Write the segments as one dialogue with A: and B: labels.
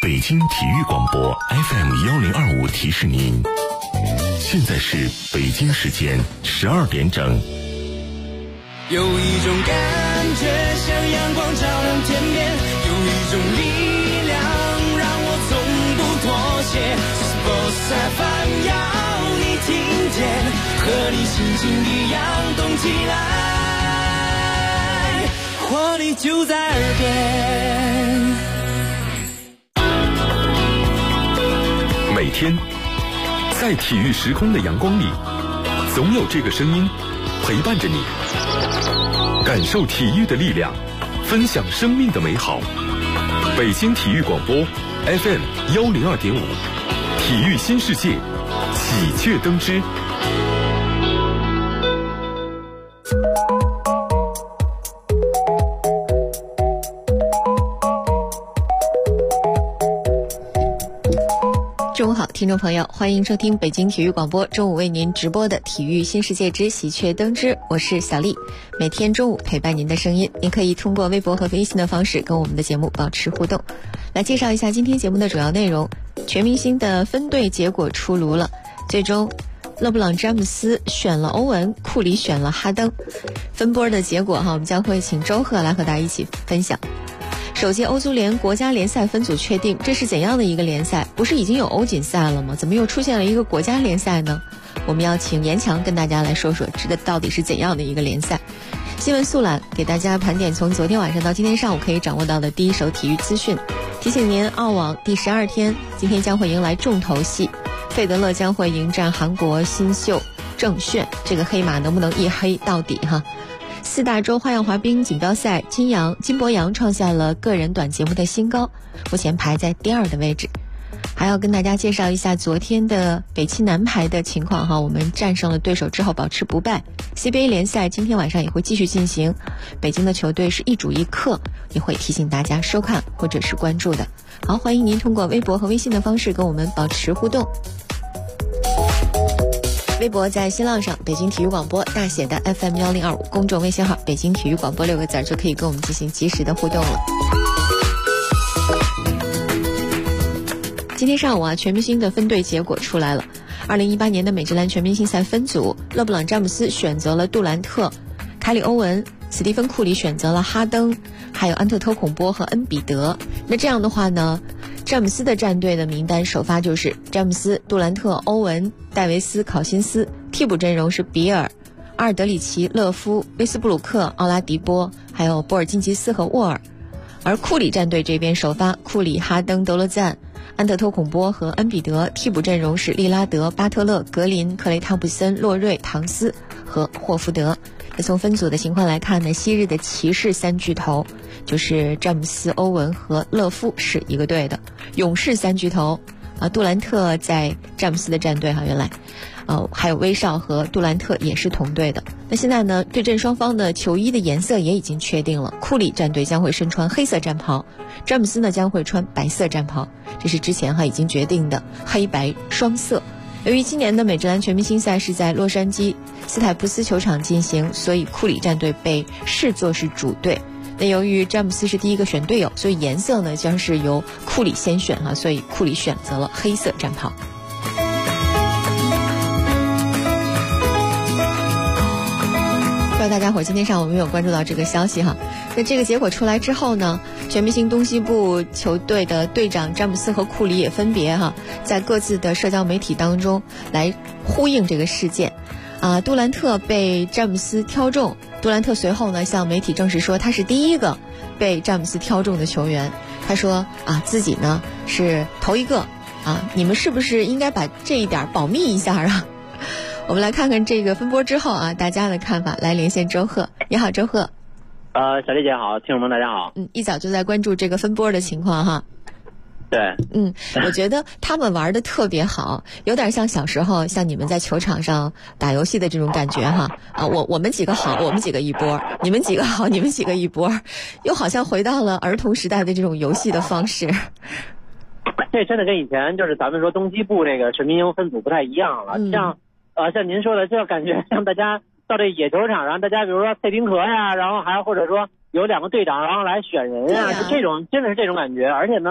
A: 北京体育广播 FM1025提示您，现在是北京时间12点整。
B: 有一种感觉像阳光照亮天边，有一种力量让我从不妥协。Sports FM 要你听见，和你轻轻地扬动起来，活力就在耳边。
C: 每天在体育时空的阳光里，总有这个声音陪伴着你，感受体育的力量，分享生命的美好。北京体育广播 FM102.5，体育新世界，喜鹊登枝。
D: 中午好，听众朋友，欢迎收听北京体育广播中午为您直播的体育新世界之喜鹊登枝，我是小丽。每天中午陪伴您的声音，您可以通过微博和微信的方式跟我们的节目保持互动。来介绍一下今天节目的主要内容。全明星的分队结果出炉了，最终勒布朗詹姆斯选了欧文，库里选了哈登。分波的结果我们将会请周贺来和大家一起分享。首届欧足联国家联赛分组确定，这是怎样的一个联赛？不是已经有欧锦赛了吗？怎么又出现了一个国家联赛呢？我们要请严强跟大家来说说，这到底是怎样的一个联赛？新闻速览给大家盘点从昨天晚上到今天上午可以掌握到的第一手体育资讯。提醒您，澳网第12天，今天将会迎来重头戏，费德勒将会迎战韩国新秀郑炫，这个黑马能不能一黑到底哈？4大洲花样滑冰锦标赛，金博洋创下了个人短节目的新高，目前排在第2的位置。还要跟大家介绍一下昨天的北汽男排的情况我们战胜了对手之后保持不败。CBA 联赛今天晚上也会继续进行，北京的球队是一主一客，也会提醒大家收看或者是关注的。好，欢迎您通过微博和微信的方式跟我们保持互动。微博在新浪上北京体育广播大写的 FM1025， 公众微信号北京体育广播6个字就可以跟我们进行及时的互动了。今天上午全明星的分队结果出来了。2018年的美职篮全明星赛分组，勒布朗詹姆斯选择了杜兰特，凯里欧文，斯蒂芬库里选择了哈登，还有安特托孔波和恩比德。那这样的话呢，詹姆斯的战队的名单首发就是詹姆斯、杜兰特、欧文、戴维斯、考辛斯，替补阵容是比尔、阿尔德里奇、勒夫、威斯布鲁克、奥拉迪波，还有波尔津吉斯和沃尔。而库里战队这边首发库里、哈登、德罗赞、安特托孔波和恩比德，替补阵容是利拉德、巴特勒、格林、克雷汤普森、洛瑞、唐斯和霍福德。那从分组的情况来看呢，昔日的骑士3巨头就是詹姆斯、欧文和勒夫是一个队的，勇士3巨头杜兰特在詹姆斯的战队原来还有威少和杜兰特也是同队的。那现在呢，对阵双方的球衣的颜色也已经确定了，库里战队将会身穿黑色战袍，詹姆斯呢将会穿白色战袍，这是之前已经决定的黑白双色。由于今年的美职篮全明星赛是在洛杉矶斯台普斯球场进行，所以库里战队被视作是主队。那由于詹姆斯是第一个选队友，所以颜色呢将是由库里先选所以库里选择了黑色战袍。不知道大家伙今天上午有没有关注到这个消息那这个结果出来之后呢，全明星东西部球队的队长詹姆斯和库里也分别在各自的社交媒体当中来呼应这个事件杜兰特被詹姆斯挑中，杜兰特随后呢向媒体证实说他是第一个被詹姆斯挑中的球员。他说自己呢是头一个你们是不是应该把这一点保密一下我们来看看这个分波之后大家的看法。来连线周贺，你好周贺。
E: 小丽姐好，听众们大家好。
D: 一早就在关注这个分波的情况
E: 对，
D: 我觉得他们玩的特别好，有点像小时候像你们在球场上打游戏的这种感觉我们几个好，我们几个一波，你们几个好，你们几个一波，又好像回到了儿童时代的这种游戏的方式。
E: 这真的跟以前就是咱们说东西部这个全明星分组不太一样了。像您说的，就感觉像大家到这野球场上，大家比如说配冰壳呀，然后还或者说有2个队长，然后来选人就这种真的是这种感觉。而且呢，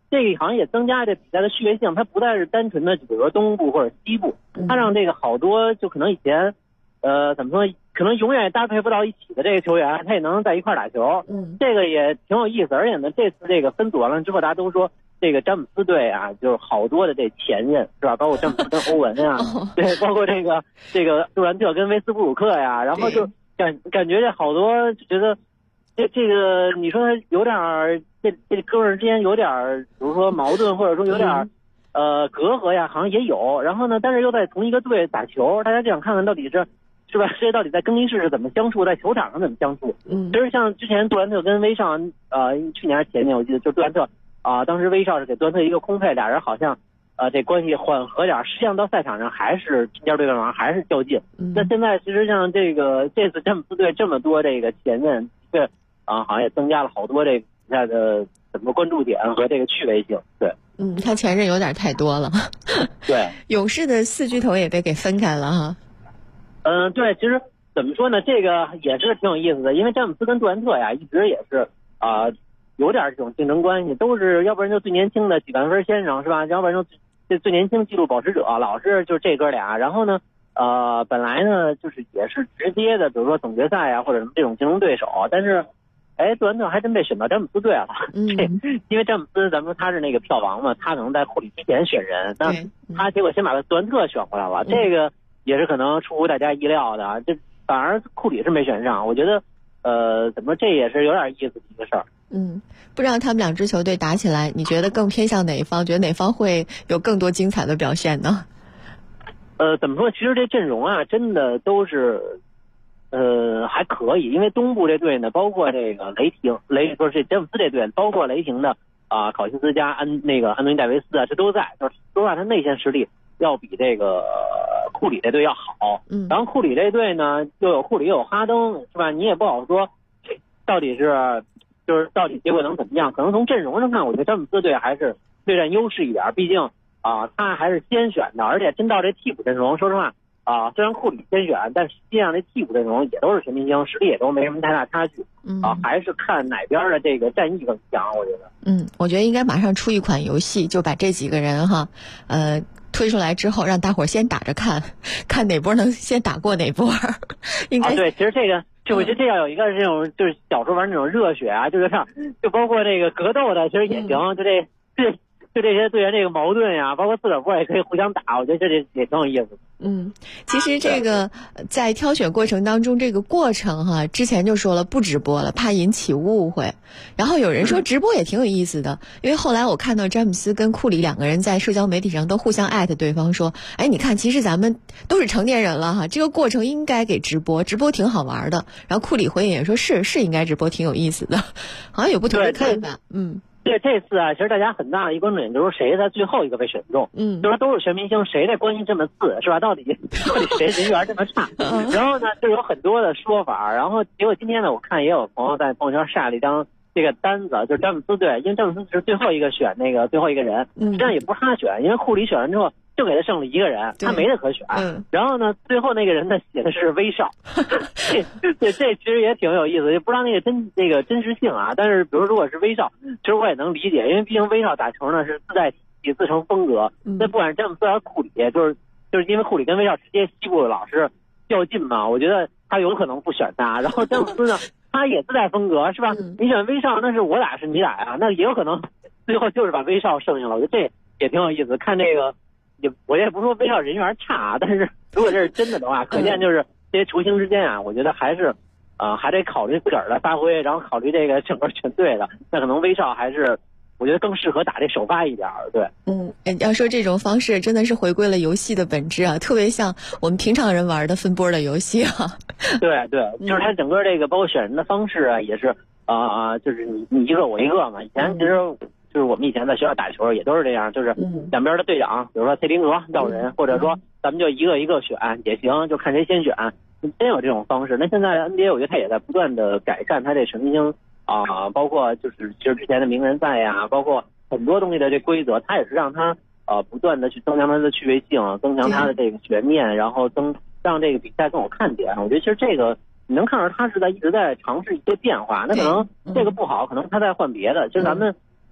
E: 这个好像也增加这比赛的趣味性，它不再是单纯的比如说东部或者西部，它让这个好多就可能以前怎么说，可能永远也搭配不到一起的这个球员，他也能在一块打球。这个也挺有意思。而且呢，这次这个分组完了之后，大家都说这个詹姆斯队啊，就是好多的这前任是吧？包括詹姆斯跟欧文呀，对，包括这个杜兰特跟威斯布鲁克呀，然后就感觉这好多就觉得这个你说他有点这哥们儿之间有点比如说矛盾，或者说有点隔阂呀，好像也有。然后呢，但是又在同一个队打球，大家就想看看到底是吧？这到底在更衣室是怎么相处，在球场上怎么相处？其实像之前杜兰特跟威少，去年还是前年，我记得就杜兰特当时威少是给杜兰特一个空配，俩人好像这关系缓和点，实际上到赛场上还是拼尖对半王，还是较劲。那现在其实像这次詹姆斯队这么多这个前任，好像也增加了好多这个比赛的怎么关注点和这个趣味性。对，
D: 他前任有点太多了。
E: 对，
D: 勇士的4巨头也被给分开了哈。
E: 对，其实怎么说呢，这个也是挺有意思的，因为詹姆斯跟杜兰特呀，一直也是有点这种竞争关系，都是要不然就最年轻的几万分先生是吧？要不然就这最年轻纪录保持者，老是就是这哥俩。然后呢，本来呢就是也是直接的，比如说总决赛呀或者什么这种竞争对手，但是杜兰特还真被选到詹姆斯队了。因为詹姆斯咱们说他是那个票王嘛，他可能在库里之前选人，那他结果先把杜兰特选回来了，这个也是可能出乎大家意料的。这反而库里是没选上，我觉得怎么这也是有点意思的一个事儿。
D: 不知道他们2支球队打起来，你觉得更偏向哪一方？觉得哪方会有更多精彩的表现呢？
E: 怎么说？其实这阵容啊，真的都是还可以。因为东部这队呢，包括这个不是这詹姆斯这队，包括雷霆的考辛斯加安东尼戴维斯啊，这都在，就是说他内线实力要比这个库里这队要好。然后库里这队呢，又有库里又有哈登，是吧？你也不好说到底结果能怎么样？可能从阵容上看，我觉得詹姆斯队还是略占优势一点，毕竟他还是先选的，而且真到这替补阵容，说实话虽然库里先选，但实际上这替补阵容也都是全明星，实力也都没什么太大差距。还是看哪边的这个战役更强，我觉得。
D: 我觉得应该马上出一款游戏，就把这几个人推出来之后，让大伙先打着看哪波能先打过哪波。应该
E: 对，其实这个。我觉得这要有一个这种就是小时候玩那种热血啊，就包括这个格斗的，其实也行。就这些队员这个矛盾呀，包括自个儿波也可以互相打，我觉得这也挺有意思的。
D: 其实这个在挑选过程当中，这个过程之前就说了不直播了，怕引起误会。然后有人说直播也挺有意思的，因为后来我看到詹姆斯跟库里2个人在社交媒体上都互相艾特对方说，你看其实咱们都是成年人了这个过程应该给直播挺好玩的。然后库里回应也说是应该直播，挺有意思的，好像有不同的看法。
E: 这次啊，其实大家很大的一个关注点就是谁在最后一个被选中。就是都是全明星，谁的关系这么次是吧？到底谁人缘这么差？然后呢，就有很多的说法。然后结果今天呢，我看也有朋友在朋友圈晒了一张这个单子，就是詹姆斯队，因为詹姆斯是最后一个选那个最后一个人，实际上也不是他选，因为库里选完之后就给他剩了一个人，他没得可选。然后呢，最后那个人呢写的是威少，这其实也挺有意思，也不知道那个真实性啊。但是比如如果是威少，其实我也能理解，因为毕竟威少打球呢是自带体系、自成风格。那不管是詹姆斯还是库里，就是因为库里跟威少直接西部老是较劲嘛，我觉得他有可能不选他。然后詹姆斯呢，他也自带风格，是吧？你选威少，那是我打是你打呀，那也有可能最后就是把威少剩下了。我觉得这也挺有意思。看这个。我也不是说威少人缘差，但是如果这是真的的话，可见就是这些球星之间啊，我觉得还是还得考虑自个儿的发挥，然后考虑这个整个全队的。那可能威少还是我觉得更适合打这首发一点。对，
D: 要说这种方式真的是回归了游戏的本质啊，特别像我们平常人玩的分波的游戏
E: 对，就是它整个这个包括选人的方式啊，也是就是你一个我一个嘛。以前其实。就是我们以前在学校打球也都是这样，就是两边的队长，比如说塞林格要人，或者说咱们就一个一个选也行，就看谁先选，真有这种方式。那现在 NBA 我觉得他也在不断的改善他这全明星包括就是其实之前的名人赛呀，包括很多东西的这规则，他也是让他不断的去增强他的趣味性，增强他的这个全面，然后让这个比赛更有看点。我觉得其实这个你能看出他是一直在尝试一些变化。那可能这个不好，可能他在换别的。其实咱们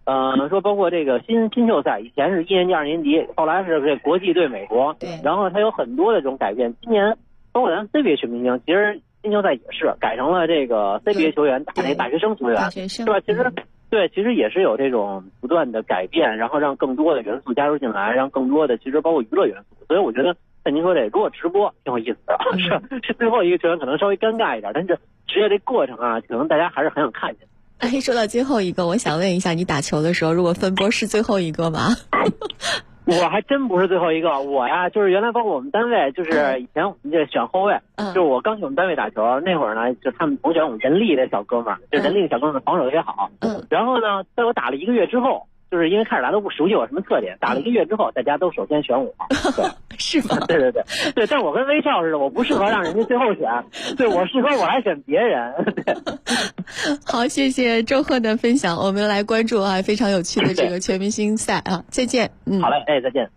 E: 说包括这个新秀赛，以前是1年级、2年级，后来是这国际对美国，
D: 对，
E: 然后它有很多的这种改变。今年包括咱 CBA 全明星，其实新秀赛也是改成了这个 CBA 球员打那大学生球员，是吧？其实也是有这种不断的改变，然后让更多的元素加入进来，让更多的其实包括娱乐元素。所以我觉得像您说这，如果直播挺有意思的，是最后一个球员可能稍微尴尬一点，但是职业这过程啊，可能大家还是很想看见。
D: 哎，说到最后一个，我想问一下，你打球的时候，如果分波是最后一个吗？
E: 我还真不是最后一个，我呀就是原来包括我们单位，就是以前我们这选后卫，就是我刚去我们单位打球那会儿呢，就他们同选我们人力的小哥们儿，就人力的小哥们儿防守特别好，然后呢，在我打了1个月之后，就是因为开始大家都不熟悉我什么特点，打了1个月之后，大家都首先选我，对，
D: 是吗？
E: 对，但我跟威少似的，我不适合让人家最后选，对，我适合我来选别人。对，
D: 好，谢谢周贺的分享，我们来关注啊非常有趣的这个全明星赛啊，再见。
E: 好嘞，再见。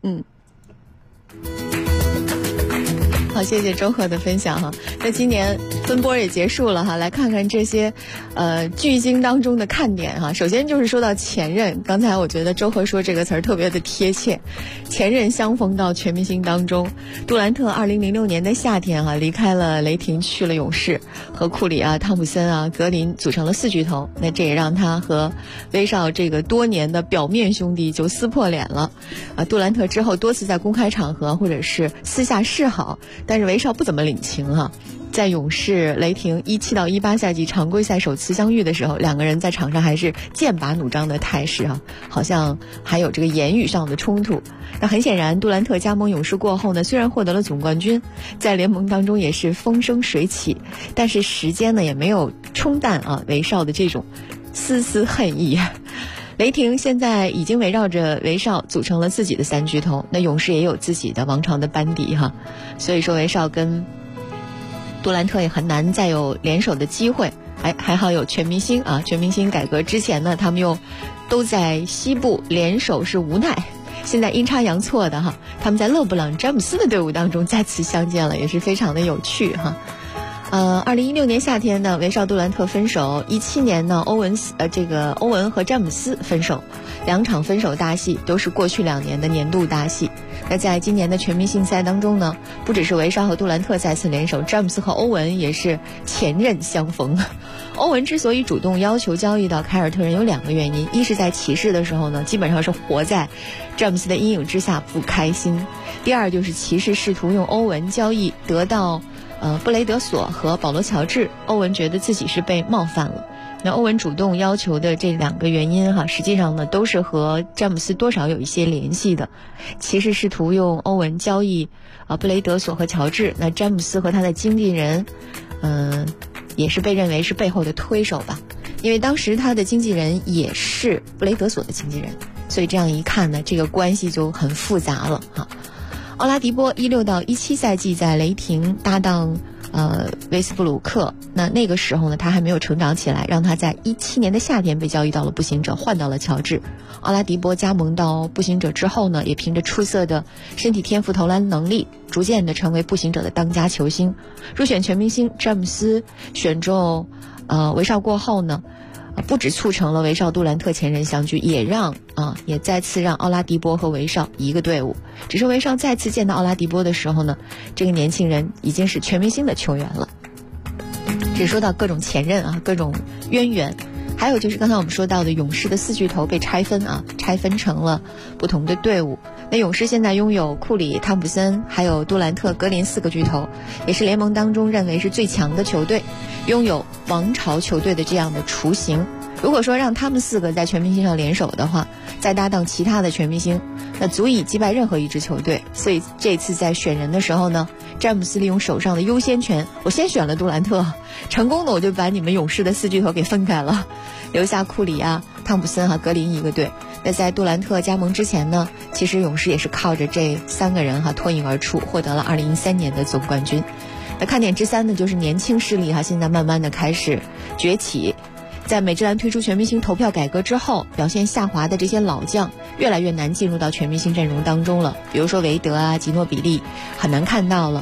D: 好，谢谢周贺的分享哈。那今年分波也结束了哈，来看看这些巨星当中的看点哈。首先就是说到前任，刚才我觉得周贺说这个词儿特别的贴切，前任相逢到全明星当中。杜兰特2006年的夏天哈离开了雷霆去了勇士，和库里啊、汤普森啊、格林组成了4巨头，那这也让他和威少这个多年的表面兄弟就撕破脸了。杜兰特之后多次在公开场合或者是私下示好，但是威少不怎么领情哈。在勇士、雷霆17到18赛季常规赛首次相遇的时候，两个人在场上还是剑拔弩张的态势啊，好像还有这个言语上的冲突。那很显然，杜兰特加盟勇士过后呢，虽然获得了总冠军，在联盟当中也是风生水起，但是时间呢也没有冲淡啊威少的这种丝丝恨意。雷霆现在已经围绕着威少组成了自己的3巨头，那勇士也有自己的王朝的班底哈，所以说威少跟杜兰特也很难再有联手的机会。还好有全明星啊，全明星改革之前呢，他们又都在西部联手是无奈，现在阴差阳错的哈，他们在勒布朗詹姆斯的队伍当中再次相见了，也是非常的有趣哈。2016年夏天呢，威少杜兰特分手；17年呢，欧文和詹姆斯分手，2场分手大戏都是过去2年的年度大戏。那在今年的全明星赛当中呢，不只是威少和杜兰特再次联手，詹姆斯和欧文也是前任相逢。欧文之所以主动要求交易到凯尔特人有2个原因，一是在骑士的时候呢，基本上是活在詹姆斯的阴影之下不开心；第二就是骑士试图用欧文交易得到布雷德索和保罗乔治，欧文觉得自己是被冒犯了。那欧文主动要求的这2个原因哈，实际上呢都是和詹姆斯多少有一些联系的。骑士试图用欧文交易布雷德索和乔治，那詹姆斯和他的经纪人也是被认为是背后的推手吧，因为当时他的经纪人也是布雷德索的经纪人，所以这样一看呢，这个关系就很复杂了哈。奥拉迪波16到17赛季在雷霆搭档威斯布鲁克，那个时候呢他还没有成长起来，让他在17年的夏天被交易到了步行者，换到了乔治。奥拉迪波加盟到步行者之后呢，也凭着出色的身体天赋、投篮能力，逐渐的成为步行者的当家球星。入选全明星，詹姆斯选中威少过后呢，不只促成了威少杜兰特前任相聚，也再次让奥拉迪波和威少一个队伍。只是威少再次见到奥拉迪波的时候呢，这个年轻人已经是全明星的球员了。只说到各种前任啊，各种渊源，还有就是刚才我们说到的勇士的4巨头被拆分成了不同的队伍。那勇士现在拥有库里、汤普森还有杜兰特、格林4个巨头，也是联盟当中认为是最强的球队，拥有王朝球队的这样的雏形。如果说让他们4个在全明星上联手的话，再搭档其他的全明星，那足以击败任何一支球队。所以这次在选人的时候呢，詹姆斯利用手上的优先权，我先选了杜兰特，成功的我就把你们勇士的4巨头给分开了，留下库里啊、汤普森格林一个队。那在杜兰特加盟之前呢，其实勇士也是靠着这3个人脱颖而出，获得了2013年的总冠军。那看点之3呢，就是年轻势力现在慢慢的开始崛起。在美职篮推出全明星投票改革之后，表现下滑的这些老将越来越难进入到全明星阵容当中了。比如说韦德啊、吉诺比利很难看到了。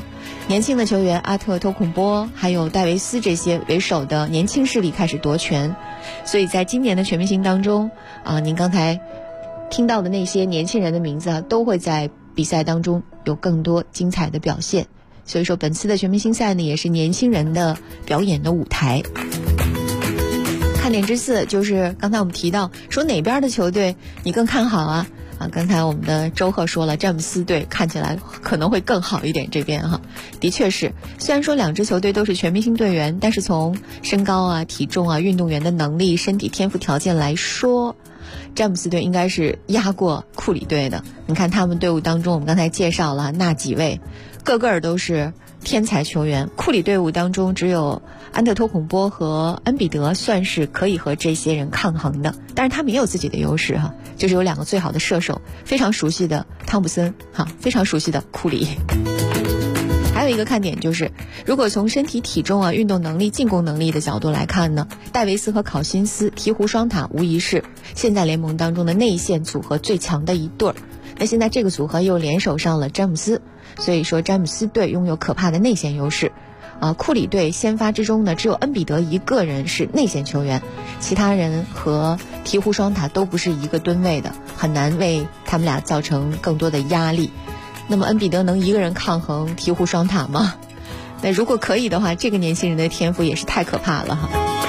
D: 年轻的球员阿特托孔波还有戴维斯这些为首的年轻势力开始夺权，所以在今年的全明星当中您刚才听到的那些年轻人的名字都会在比赛当中有更多精彩的表现。所以说本次的全明星赛呢，也是年轻人的表演的舞台。看点之4就是刚才我们提到说哪边的球队你更看好啊？刚才我们的周贺说了，詹姆斯队看起来可能会更好一点，这边的确是，虽然说2支球队都是全明星队员，但是从身高啊、体重啊、运动员的能力、身体天赋条件来说，詹姆斯队应该是压过库里队的。你看他们队伍当中，我们刚才介绍了那几位，个个都是天才球员。库里队伍当中只有安特托孔波和恩比德算是可以和这些人抗衡的，但是他们也有自己的优势就是有2个最好的射手，非常熟悉的汤普森非常熟悉的库里。还有一个看点就是，如果从身体体重运动能力、进攻能力的角度来看呢，戴维斯和考辛斯鹈鹕双塔无疑是现在联盟当中的内线组合最强的一对儿。那现在这个组合又联手上了詹姆斯，所以说詹姆斯队拥有可怕的内线优势。库里队先发之中呢，只有恩比德一个人是内线球员，其他人和鹈鹕双塔都不是一个吨位的，很难为他们俩造成更多的压力。那么恩比德能一个人抗衡鹈鹕双塔吗？那如果可以的话，这个年轻人的天赋也是太可怕了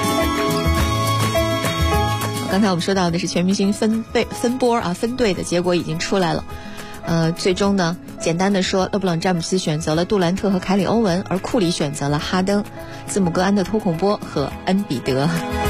D: 刚才我们说到的是全明星分队的结果已经出来了。最终呢，简单的说，勒布朗詹姆斯选择了杜兰特和凯里欧文，而库里选择了哈登、字母哥安特托孔波和恩比德。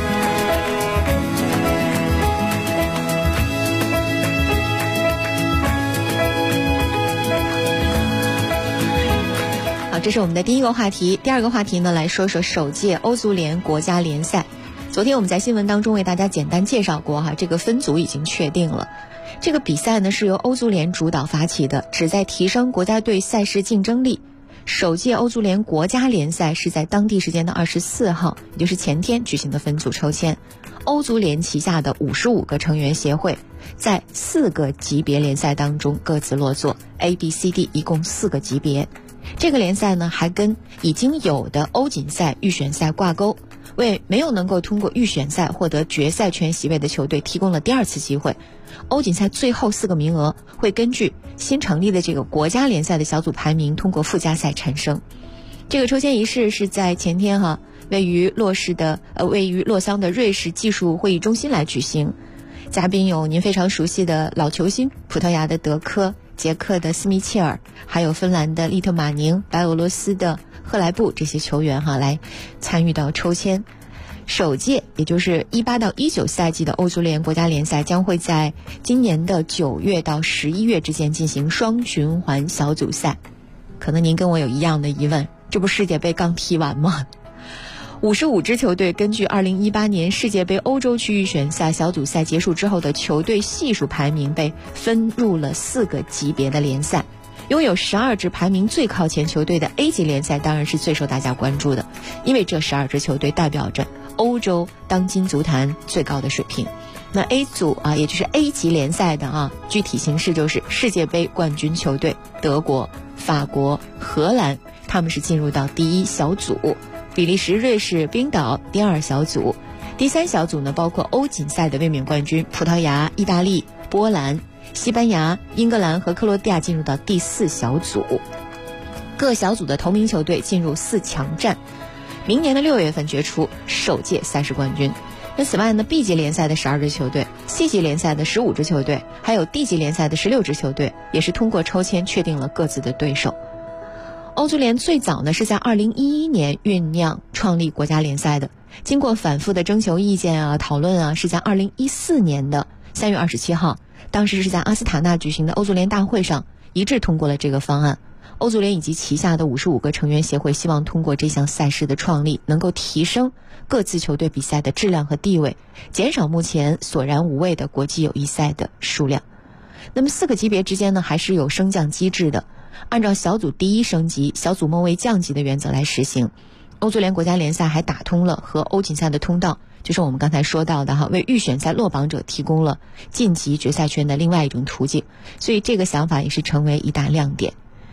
D: 好，这是我们的第一个话题。第二个话题呢，来说说首届欧足联国家联赛。昨天我们在新闻当中为大家简单介绍过这个分组已经确定了。这个比赛呢是由欧足联主导发起的，旨在提升国家队赛事竞争力。首届欧足联国家联赛是在当地时间的24号，也就是前天举行的分组抽签。欧足联旗下的55个成员协会在4个级别联赛当中各自落座 A、B、C、D 一共4个级别。这个联赛呢还跟已经有的欧锦赛预选赛挂钩，为没有能够通过预选赛获得决赛圈席位的球队提供了第2次机会。欧锦赛最后4个名额会根据新成立的这个国家联赛的小组排名通过附加赛产生。这个抽签仪式是在前天位于洛桑的瑞士技术会议中心来举行。嘉宾有您非常熟悉的老球星，葡萄牙的德科、捷克的斯密切尔，还有芬兰的利特马宁、白俄罗斯的赫莱布这些球员来参与到抽签。首届也就是18到19赛季的欧足联国家联赛将会在今年的9月到11月之间进行双循环小组赛。可能您跟我有一样的疑问，这不世界杯刚踢完吗？55支球队根据2018年世界杯欧洲区预选赛小组赛结束之后的球队系数排名被分入了4个级别的联赛。拥有12支排名最靠前球队的 A 级联赛当然是最受大家关注的，因为这12支球队代表着欧洲当今足坛最高的水平。那 A 组也就是 A 级联赛的具体形式就是世界杯冠军球队德国、法国、荷兰，他们是进入到第1小组，比利时、瑞士、冰岛第2小组。第3小组呢，包括欧锦赛的卫冕冠军葡萄牙、意大利、波兰、西班牙、英格兰和克罗地亚进入到第4小组。各小组的头名球队进入4强战，明年的6月份决出首届赛事冠军。那此外呢， B 级联赛的12支球队， C 级联赛的15支球队，还有 D 级联赛的16支球队，也是通过抽签确定了各自的对手。欧足联最早呢是在2011年酝酿创立国家联赛的，经过反复的征求意见讨论是在2014年的3月27号，当时是在阿斯塔纳举行的欧足联大会上一致通过了这个方案。欧足联以及旗下的55个成员协会希望通过这项赛事的创立，能够提升各自球队比赛的质量和地位，减少目前索然无味的国际友谊赛的数量。那么4个级别之间呢，还是有升降机制的，按照小组第1升级、小组末位降级的原则来实行。欧足联国家联赛还打通了和欧锦赛的通道，就是我们刚才说到的为预选赛落榜者提供了晋级决赛圈的另外一种途径，所以这个想法也是成为一大亮点。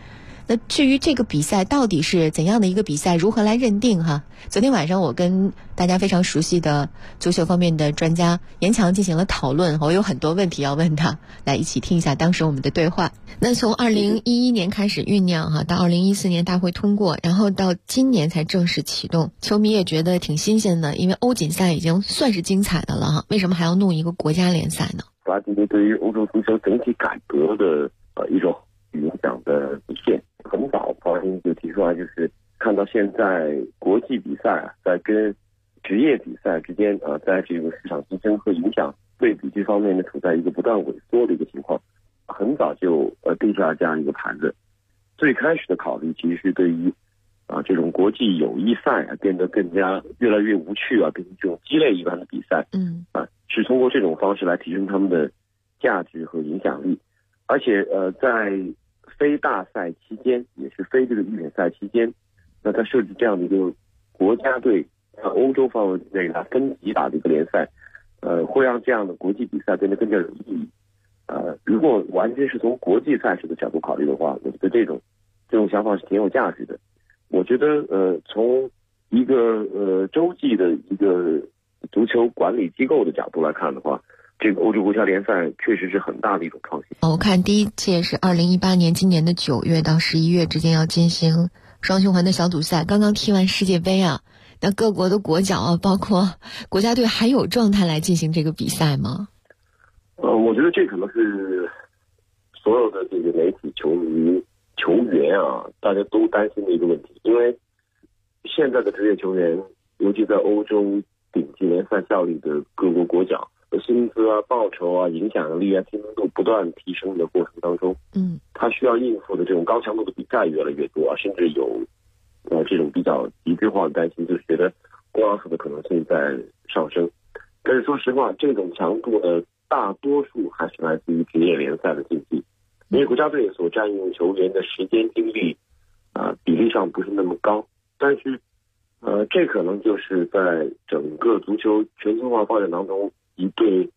D: 那至于这个比赛到底是怎样的一个比赛，如何来认定哈？昨天晚上我跟大家非常熟悉的足球方面的专家严强进行了讨论，我有很多问题要问他，来一起听一下当时我们的对话。那从2011年开始酝酿哈，到2014年大会通过，然后到今年才正式启动，球迷也觉得挺新鲜的，因为欧锦赛已经算是精彩的了哈，为什么还要弄一个国家联赛呢？
F: 巴蒂尼对于欧洲足球整体改革的一种影响的体现，很早巴蒂尼就提出来，就是看到现在国际比赛在跟职业比赛之间在这个市场竞争和影响对比这方面呢，处在一个不断萎缩的一个情况。很早就定下这样一个盘子。最开始的考虑其实是对于这种国际友谊赛变得更加越来越无趣变成这种鸡肋一般的比赛。是通过这种方式来提升他们的价值和影响力。而且在非大赛期间，也是非这个预选赛期间，那它设置这样的一个国家队欧洲范围内来分级打的一个联赛，会让这样的国际比赛变得更加有意义。如果完全是从国际赛事的角度考虑的话，我觉得这种想法是挺有价值的。我觉得从一个洲际的一个足球管理机构的角度来看的话，这个欧洲国家联赛确实是很大的一种创新。
D: 我看第一届是2018年今年的9月到11月之间要进行双循环的小组赛，刚刚踢完世界杯那各国的国脚包括国家队还有状态来进行这个比赛吗？
F: 我觉得这可能是所有的这个媒体、球迷、球员大家都担心的一个问题。因为现在的职业球员，尤其在欧洲顶级联赛效力的各国国脚，薪资报酬影响力知名度不断提升的过程当中，他需要应付的这种高强度的比赛越来越多甚至有这种比较极致化的担心，就是觉得光死的可能性在上升。但是说实话，这种强度呢，大多数还是来自于职业联赛的竞技，因为国家队所占用球员的时间精力比例上不是那么高。但是这可能就是在整个足球全球化发展当中一对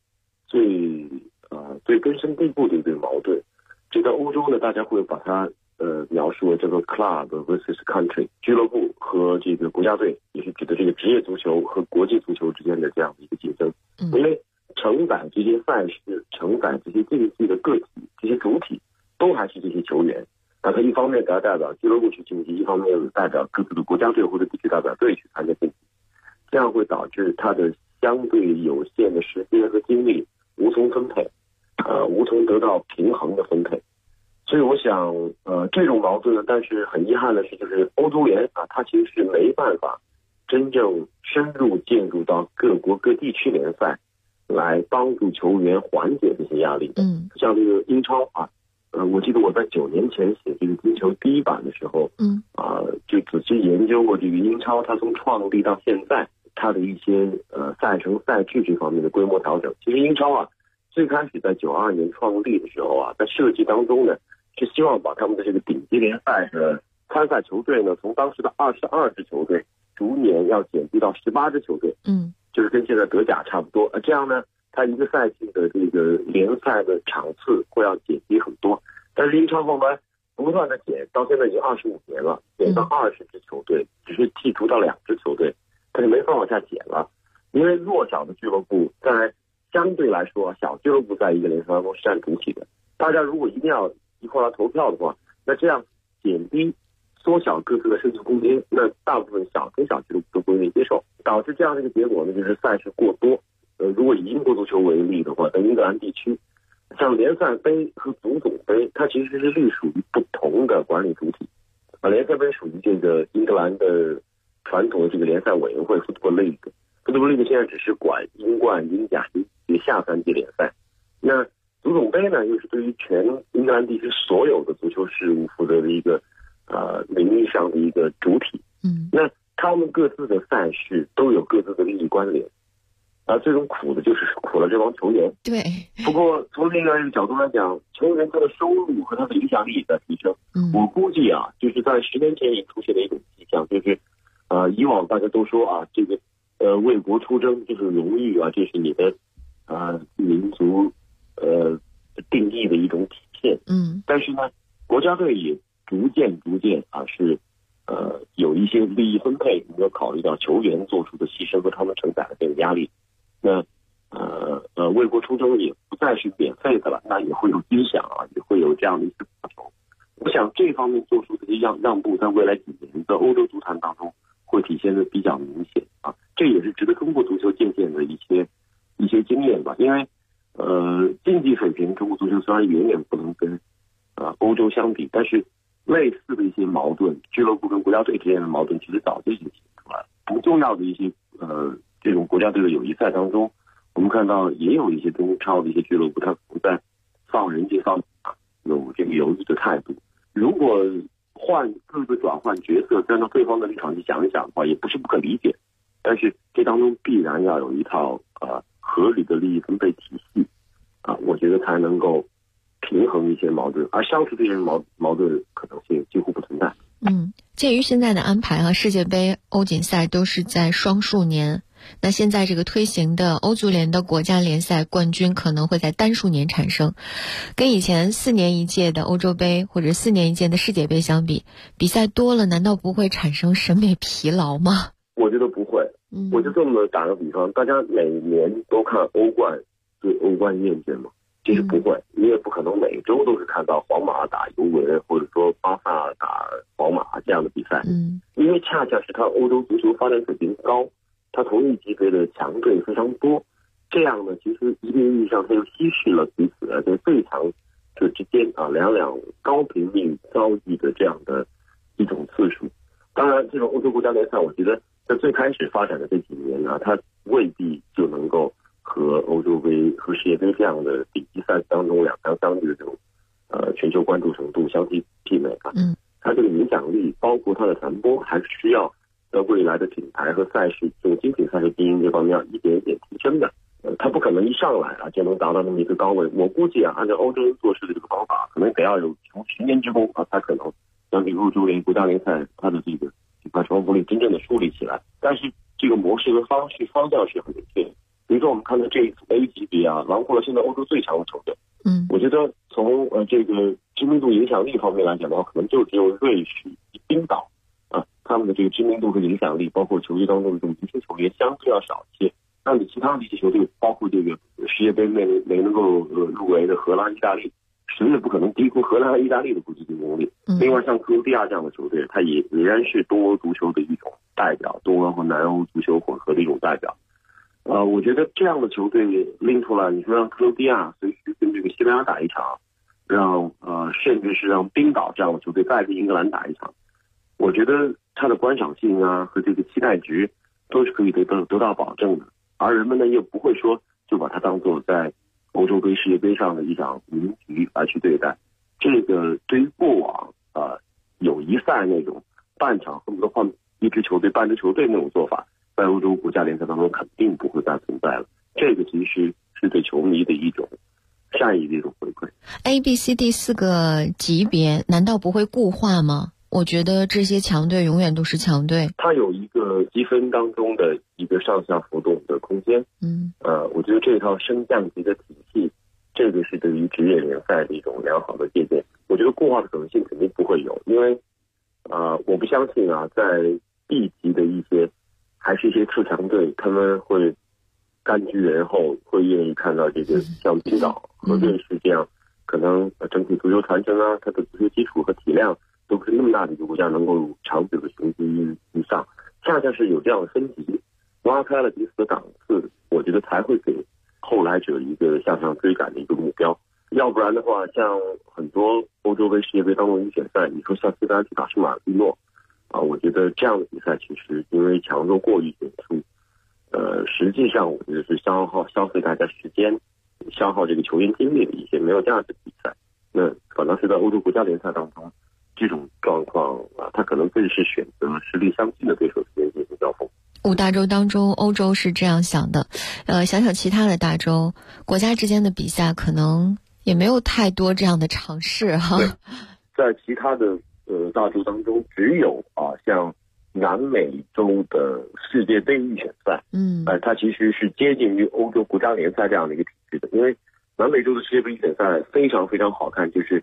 F: 最根深蒂固的一对矛盾。这在欧洲呢，大家会把它描述为这个 club versus country， 俱乐部和这个国家队，也是指的这个职业足球和国际足球之间的这样的一个竞争。因为承载这些赛事、承载这些竞技的个体、这些主体，都还是这些球员。他一方面代表俱乐部去竞技，一方面代表各自的国家队或者地区代表队去参加竞技，这样会导致他的相对有限的时间和精力无从分配，无从得到平衡的分配。所以我想这种矛盾呢，但是很遗憾的是，就是欧洲联它其实是没办法真正深入介入到各国各地区联赛来帮助球员缓解这些压力的。像这个英超我记得我在9年前写这个金球第一版的时候，就仔细研究过这个英超它从创立到现在它的一些赛程赛制这方面的规模调整。其实英超最开始在92年创立的时候在设计当中呢，是希望把他们的这个顶级联赛的参赛球队呢，从当时的22支球队逐年要减低到18支球队，就是跟现在德甲差不多。这样呢，它一个赛季的这个联赛的场次会要减低很多。但是英超后来不断的减，到现在已经25年了，减到20支球队，只是剔除到2支球队，它就没法往下减了。因为弱小的俱乐部在相对来说，小俱乐部在一个联赛当中是占主体的。大家如果一定要一块来投票的话，那这样减低、缩小各自的胜出空间，那大部分中小俱乐部都不愿意接受，导致这样的一个结果呢，就是赛事过多。如果以英国足球为例的话，在英格兰地区，像联赛杯和足总杯，它其实是隶属于不同的管理主体。联赛杯属于这个英格兰的传统的这个联赛委员会 Football League。Football League 现在只是管英冠、英甲、英乙下3级联赛。那足总杯呢，又是对于全英格兰地区所有的足球事务负责的一个名义上的一个主体。那他们各自的赛事都有各自的利益关联。最终苦的就是苦了这帮球员。
D: 对。
F: 不过从另外一个角度来讲，球员他的收入和他的影响力也在提升。我估计就是在10年前也出现了一种迹象，就是以往大家都说这个为国出征就是荣誉这是你的民族定义的一种体现。但是呢，国家队也逐渐渐是有一些利益分配能够考虑到球员做出的牺牲和他们承载的这个压力。那为国出征也不再是免费的了，那也会有金奖啊，也会有这样的一些报酬。我想这方面做出的让步，在未来几年的欧洲足坛当中会体现的比较明显啊，这也是值得中国足球借鉴的一些经验吧。因为竞技水平，中国足球虽然远远不能跟欧洲相比，但是类似的一些矛盾，俱乐部跟国家队之间的矛盾，其实早就已经体现出来了。不重要的一些这种国家队的友谊赛当中，我们看到也有一些中超的一些俱乐部，他不在放人家放有这个犹豫的态度。如果各个转换角色，站到对方的立场去想一想的话，也不是不可理解。但是这当中必然要有一套合理的利益分配体系我觉得才能够平衡一些矛盾，而消除这些矛盾可能性几乎不存在。
D: 鉴于现在的安排世界杯、欧锦赛都是在双数年，那现在这个推行的欧足联的国家联赛冠军可能会在单数年产生，跟以前4年一届的欧洲杯或者4年一届的世界杯相比，比赛多了，难道不会产生审美疲劳吗？
F: 我觉得不会。我就这么打个比方，大家每年都看欧冠，对欧冠厌倦吗？其实不会，你也不可能每周都是看到皇马打尤文，或者说巴萨打皇马这样的比赛。因为恰恰是他欧洲足球发展水平高，他同一级别的强队非常多，这样呢，其实一定意义上它又稀释了彼此在最强者之间两高频率遭遇的这样的一种次数。当然，这种欧洲国家联赛，我觉得在最开始发展的这几年它未必就能够和欧洲杯和世界杯这样的顶级赛事当中两强相对的这种全球关注程度相媲美它这个影响力，包括它的传播，还是需要在未来的品牌和赛事这种精品赛事经营这方面要一点一点提升的。它不可能一上来就能达到那么一个高位。我估计按照欧洲人做事的这个方法，可能得要有10年之功才可能让这个欧洲联国家联赛它的这个品牌传播力真正的树立起来。但是这个模式和方向是很明确的。比如说我们看到这一次 A 级别囊括了现在欧洲最强的球队。我觉得从这个知名度影响力方面来讲的话，可能就只有瑞士、冰岛他们的这个知名度和影响力，包括球队当中的这种明星球员相对要少一些。那你其他的一些球队，包括这个世界杯没能够入围的荷兰、意大利，谁也不可能低估荷兰和意大利的国际竞争力。另外像克罗地亚这样的球队，它也仍然是东欧足球的一种代表，东欧和南欧足球混合的一种代表。我觉得这样的球队拎出来，你说让克罗地亚随时跟这个西班牙打一场，甚至是让冰岛这样的球队再跟英格兰打一场，我觉得它的观赏性和这个期待值都是可以得到保证的。而人们呢，又不会说就把它当作在欧洲杯、世界杯上的一场民局来去对待。这个对于过往友谊赛那种半场恨不得换一支球队、半支球队那种做法，在欧洲国家联赛当中肯定不会再存在了。这个其实是对球迷的一种善意的一种回馈。
D: A、B、C、D 4个级别难道不会固化吗？我觉得这些强队永远都是强队，
F: 它有一个积分当中的一个上下浮动的空间。我觉得这套升降级的体系，这个是对于职业联赛的一种良好的借鉴。我觉得固化的可能性肯定不会有，因为我不相信在 B 级的一些还是一些次强队，他们会甘居人后，会愿意看到这个像冰岛和瑞士这样可能整体足球传承它的足球基础和体量都不是那么大的一个国家能够长久的雄居以上。恰恰是有这样的分级，挖开了彼此的档次，我觉得才会给后来者一个向上追赶的一个目标。要不然的话，像很多欧洲杯、世界杯当中预选赛，你说像西班牙去打圣马力诺我觉得这样的比赛其实因为强弱过于悬殊，实际上我觉得是消费大家时间、消耗这个球员精力的一些没有价值的比赛。那反倒是在欧洲国家联赛当中，这种状况他可能更是选择实力相近的对手之间进行交锋。
D: 5大洲当中，欧洲是这样想的。想想其他的大洲，国家之间的比赛可能也没有太多这样的尝试
F: 在其他的大洲当中，只有像南美洲的世界杯预选赛，它其实是接近于欧洲国家联赛这样的一个体制的。因为南美洲的世界杯预选赛非常非常好看，就是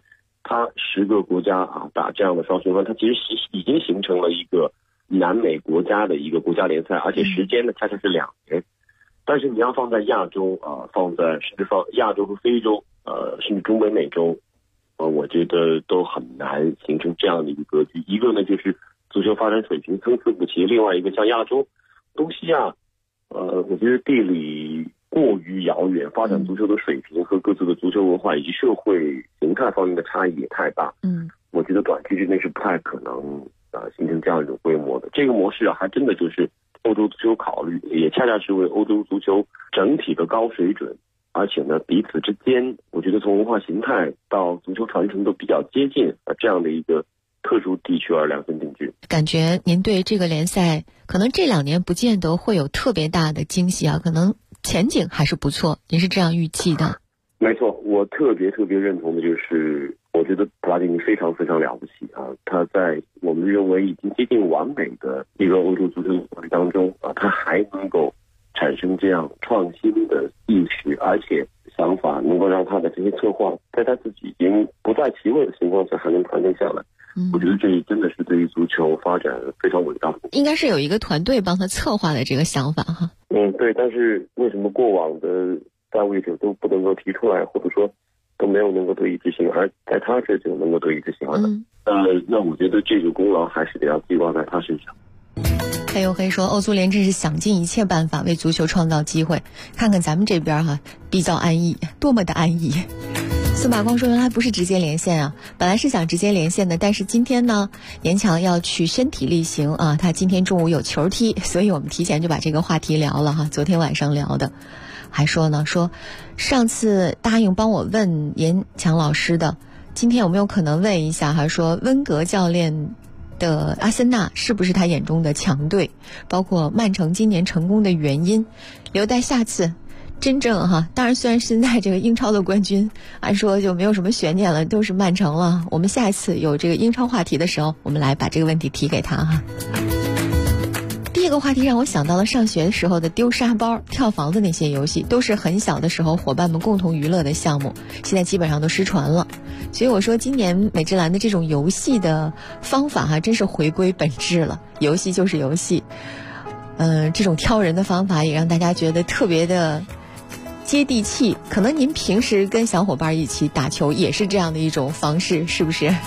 F: 它10个国家打这样的双循环，它其实已经形成了一个南美国家的一个国家联赛，而且时间呢恰恰是2年。但是你要放在亚洲甚至放亚洲和非洲甚至中北美洲，我觉得都很难形成这样的一个格局。一个呢就是足球发展水平参差不齐，另外一个像亚洲、东西亚，我觉得地理过于遥远，发展足球的水平和各自的足球文化以及社会形态方面的差异也太大。我觉得短期之内是不太可能形成这样一种规模的。这个模式还真的就是欧洲足球考虑，也恰恰是为欧洲足球整体的高水准，而且呢彼此之间，我觉得从文化形态到足球传承都比较接近这样的一个特殊地区而量身定制。
D: 感觉您对这个联赛可能这2年不见得会有特别大的惊喜可能前景还是不错，您是这样预计的？
F: 没错，我特别认同的就是我觉得普拉蒂尼非常了不起他在我们认为已经接近完美的一个欧洲足球国力当中他还能够产生这样创新的意识，而且想法能够让他的这些策划在他自己已经不在其位的情况下还能传承下来。我觉得这真的是对于足球发展非常伟大的。
D: 应该是有一个团队帮他策划的这个想法
F: 对，但是为什么过往的在位者都不能够提出来，或者说都没有能够得以执行，而在他这就能够得以执行了？那我觉得这个功劳还是得要寄望在他身上。
D: 黑黝黑说，欧足联真是想尽一切办法为足球创造机会，看看咱们这边比较安逸，多么的安逸。司马光说，原来不是直接连线本来是想直接连线的，但是今天呢严强要去身体力行他今天中午有球踢，所以我们提前就把这个话题聊了昨天晚上聊的。还说上次答应帮我问严强老师的，今天有没有可能问一下还说温格教练的阿森纳是不是他眼中的强队，包括曼城今年成功的原因，留待下次真正当然虽然现在这个英超的冠军按说就没有什么悬念了，都是曼城了，我们下一次有这个英超话题的时候，我们来把这个问题提给他第一个话题让我想到了上学的时候的丢沙包、跳房子那些游戏，都是很小的时候伙伴们共同娱乐的项目，现在基本上都失传了。所以我说今年美职篮的这种游戏的方法真是回归本质了，游戏就是游戏。这种挑人的方法也让大家觉得特别的接地气，可能您平时跟小伙伴一起打球也是这样的一种方式，是不是？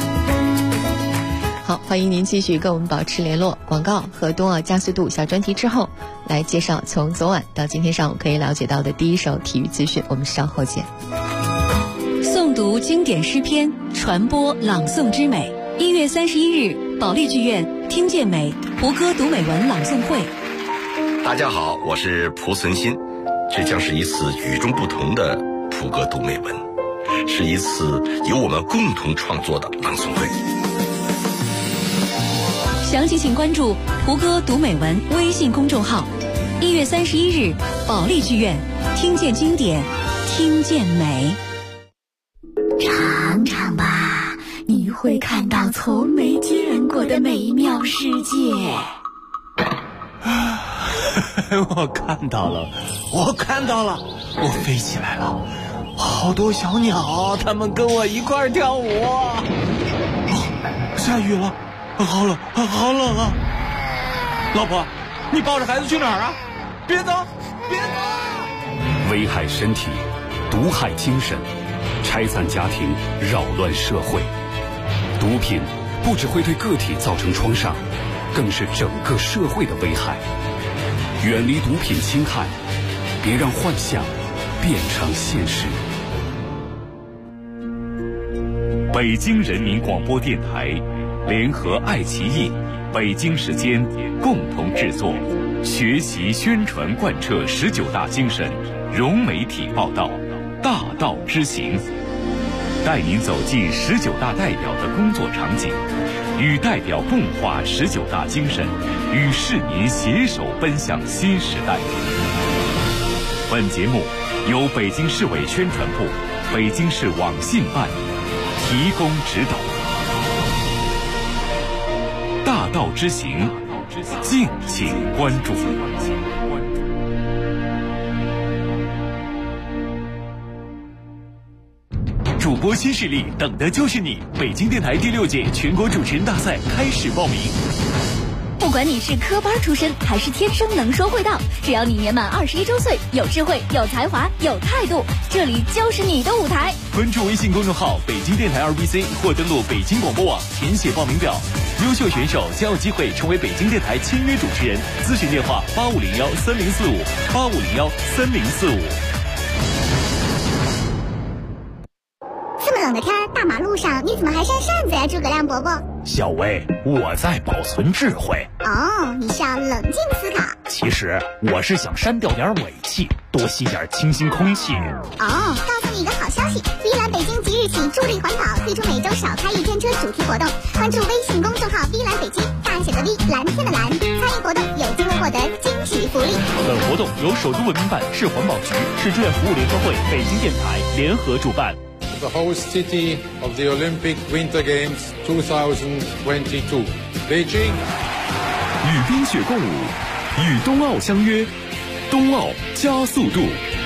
D: 好，欢迎您继续跟我们保持联络。广告和冬奥加速度小专题之后，来介绍从昨晚到今天上午可以了解到的第一手体育资讯，我们稍后见。
G: 诵读经典诗篇，传播朗诵之美。1月31日，保利剧院听见美胡歌读美文朗诵会。
H: 大家好，我是蒲存昕，这将是一次与众不同的胡歌读美文，是一次由我们共同创作的朗诵会。
G: 详情请关注胡歌读美文微信公众号。1月31日，保利剧院听见经典，听见美。
I: 尝尝吧，你会看到从没见过的美妙世界。
J: 我看到了，我飞起来了，好多小鸟，它们跟我一块儿跳舞。下雨了，好冷啊！老婆，你抱着孩子去哪儿啊？别走！
C: 危害身体，毒害精神，拆散家庭，扰乱社会。毒品不只会对个体造成创伤，更是整个社会的危害。远离毒品侵害，别让幻想变成现实。北京人民广播电台联合爱奇艺、北京时间共同制作，学习宣传贯彻19大精神，融媒体报道，大道之行，带您走进19大代表的工作场景，与代表共话19大精神，与市民携手奔向新时代。本节目由北京市委宣传部、北京市网信办提供指导。大道之行，敬请关注。
K: 主播新势力，等的就是你！北京电台第6届全国主持人大赛开始报名。
G: 不管你是科班出身还是天生能说会道，只要你年满21周岁，有智慧、有才华、有态度，这里就是你的舞台。
K: 关注微信公众号北京电台2BC 或登录北京广播网填写报名表，优秀选手将有机会成为北京电台签约主持人。咨询电话85013045，85013045。
I: 这么冷的天，大马路上你怎么还扇扇子呀，诸葛亮伯伯？
J: 小薇，我在保存智慧。
I: 哦，你是要冷静思考。
J: 其实我是想删掉点尾气，多吸点清新空气。
I: 哦，告诉你一个好消息，碧蓝北京即日起助力环保，推出每周少开一天车主题活动。关注微信公众号碧蓝北京，大写的 V， 蓝天的蓝，参与活动有机会获得惊喜福利。
K: 本活动由首都文明办、市环保局、市志愿服务联合会、北京电台联合主办。
L: The host city of the Olympic Winter Games 2022, Beijing.
C: 与冰雪共舞，与冬奥相约，冬奥加速度。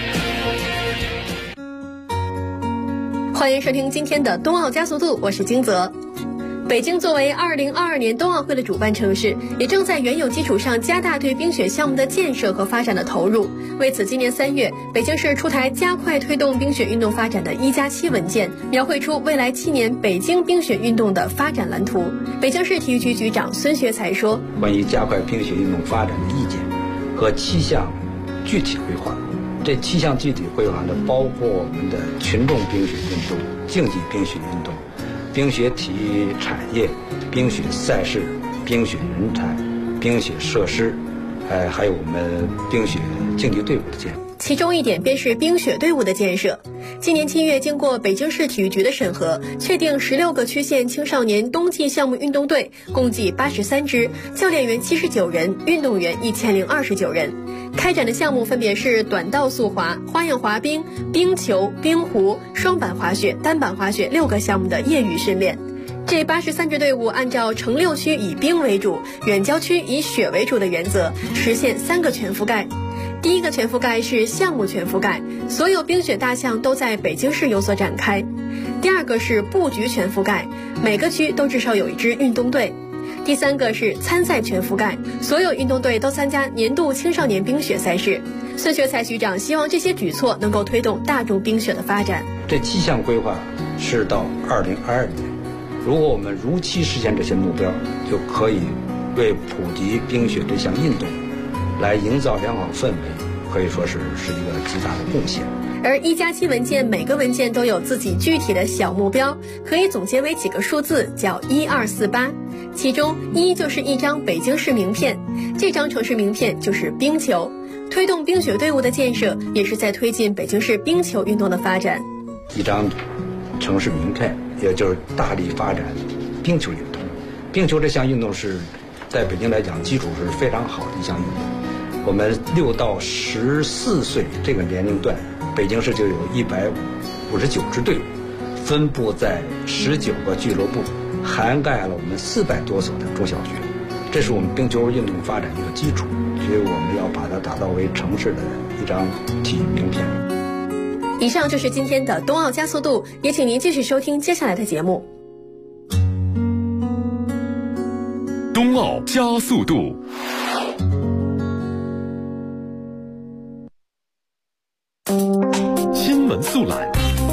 D: 欢迎收听今天的冬奥加速度，我是金泽。北京作为2022年冬奥会的主办城市，也正在原有基础上加大对冰雪项目的建设和发展的投入。为此，今年3月，北京市出台加快推动冰雪运动发展的1+7文件，描绘出未来7年北京冰雪运动的发展蓝图。北京市体育局局长孙学才说：“
M: 关于加快冰雪运动发展的意见和7项具体规划，这7项具体规划呢，包括我们的群众冰雪运动、竞技冰雪运动、冰雪体育产业、冰雪赛事、冰雪人才、冰雪设施，还有我们冰雪竞技队伍的建设。
D: 其中一点便是冰雪队伍的建设。今年7月，经过北京市体育局的审核，确定16个区县青少年冬季项目运动队，共计83支，教练员79人，运动员1029人。开展的项目分别是短道速滑、花样滑冰、冰球、冰壶、双板滑雪、单板滑雪6个项目的业余训练。这83支队伍按照城6区以冰为主，远郊区以雪为主的原则，实现3个全覆盖。第一个全覆盖是项目全覆盖，所有冰雪大项都在北京市有所展开。第二个是布局全覆盖，每个区都至少有1支运动队。第三个是参赛全覆盖，所有运动队都参加年度青少年冰雪赛事。孙学才局长希望这些举措能够推动大众冰雪的发展。
M: 这7项规划是到2022年，如果我们如期实现这些目标，就可以为普及冰雪这项运动来营造良好氛围，可以说是一个极大的贡献。
D: 而1+7文件每个文件都有自己具体的小目标，可以总结为几个数字，叫1248。其中1就是一张北京市名片，这张城市名片就是冰球。推动冰雪队伍的建设，也是在推进北京市冰球运动的发展。
M: 一张城市名片，也就是大力发展冰球运动。冰球这项运动是在北京来讲基础是非常好的一项运动。我们6到14岁这个年龄段，北京市就有159支队伍，分布在19个俱乐部，涵盖了我们400多所的中小学。这是我们冰球运动发展的一个基础，所以我们要把它打造为城市的一张体育名片。
D: 以上就是今天的冬奥加速度，也请您继续收听接下来的节目。
C: 冬奥加速度。新闻速览。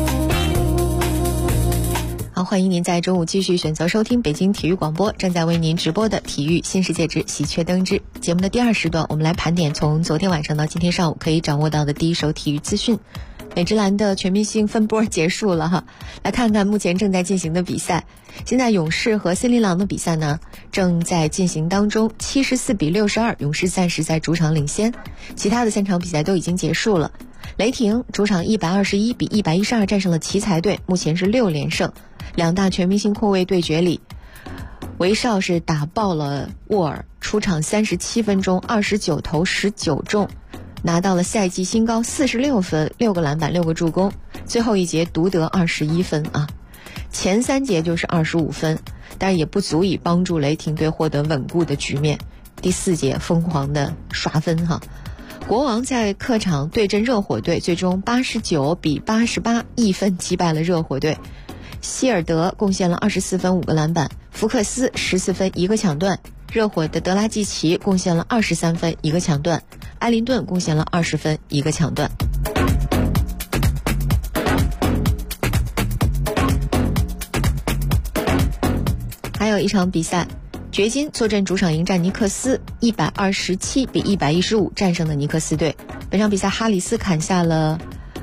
D: 好，欢迎您在中午继续选择收听北京体育广播正在为您直播的体育新世界之喜鹊登之节目的第2时段，我们来盘点从昨天晚上到今天上午可以掌握到的第一手体育资讯。美职篮的全明星分波结束了哈，来看看目前正在进行的比赛。现在勇士和森林狼的比赛呢正在进行当中，74-62，勇士暂时在主场领先，其他的3场比赛都已经结束了。雷霆主场121-112战胜了奇才队，目前是6连胜。2大全明星控卫对决里，韦少是打爆了沃尔，出场37分钟29投19中，拿到了赛季新高46分，6个篮板6个助攻，最后一节独得21分啊，前3节就是25分，但也不足以帮助雷霆队获得稳固的局面。第4节疯狂的刷分哈。 国王在客场对阵热火队，最终89比88一分击败了热火队。希尔德贡献了24分5个篮板，福克斯14分1个抢断，热火的德拉季奇贡献了23分1个抢断，埃林顿贡献了20分1个抢断。还有一场比赛，掘金坐镇主场迎战尼克斯，127比115战胜了尼克斯队。本场比赛哈里斯砍下了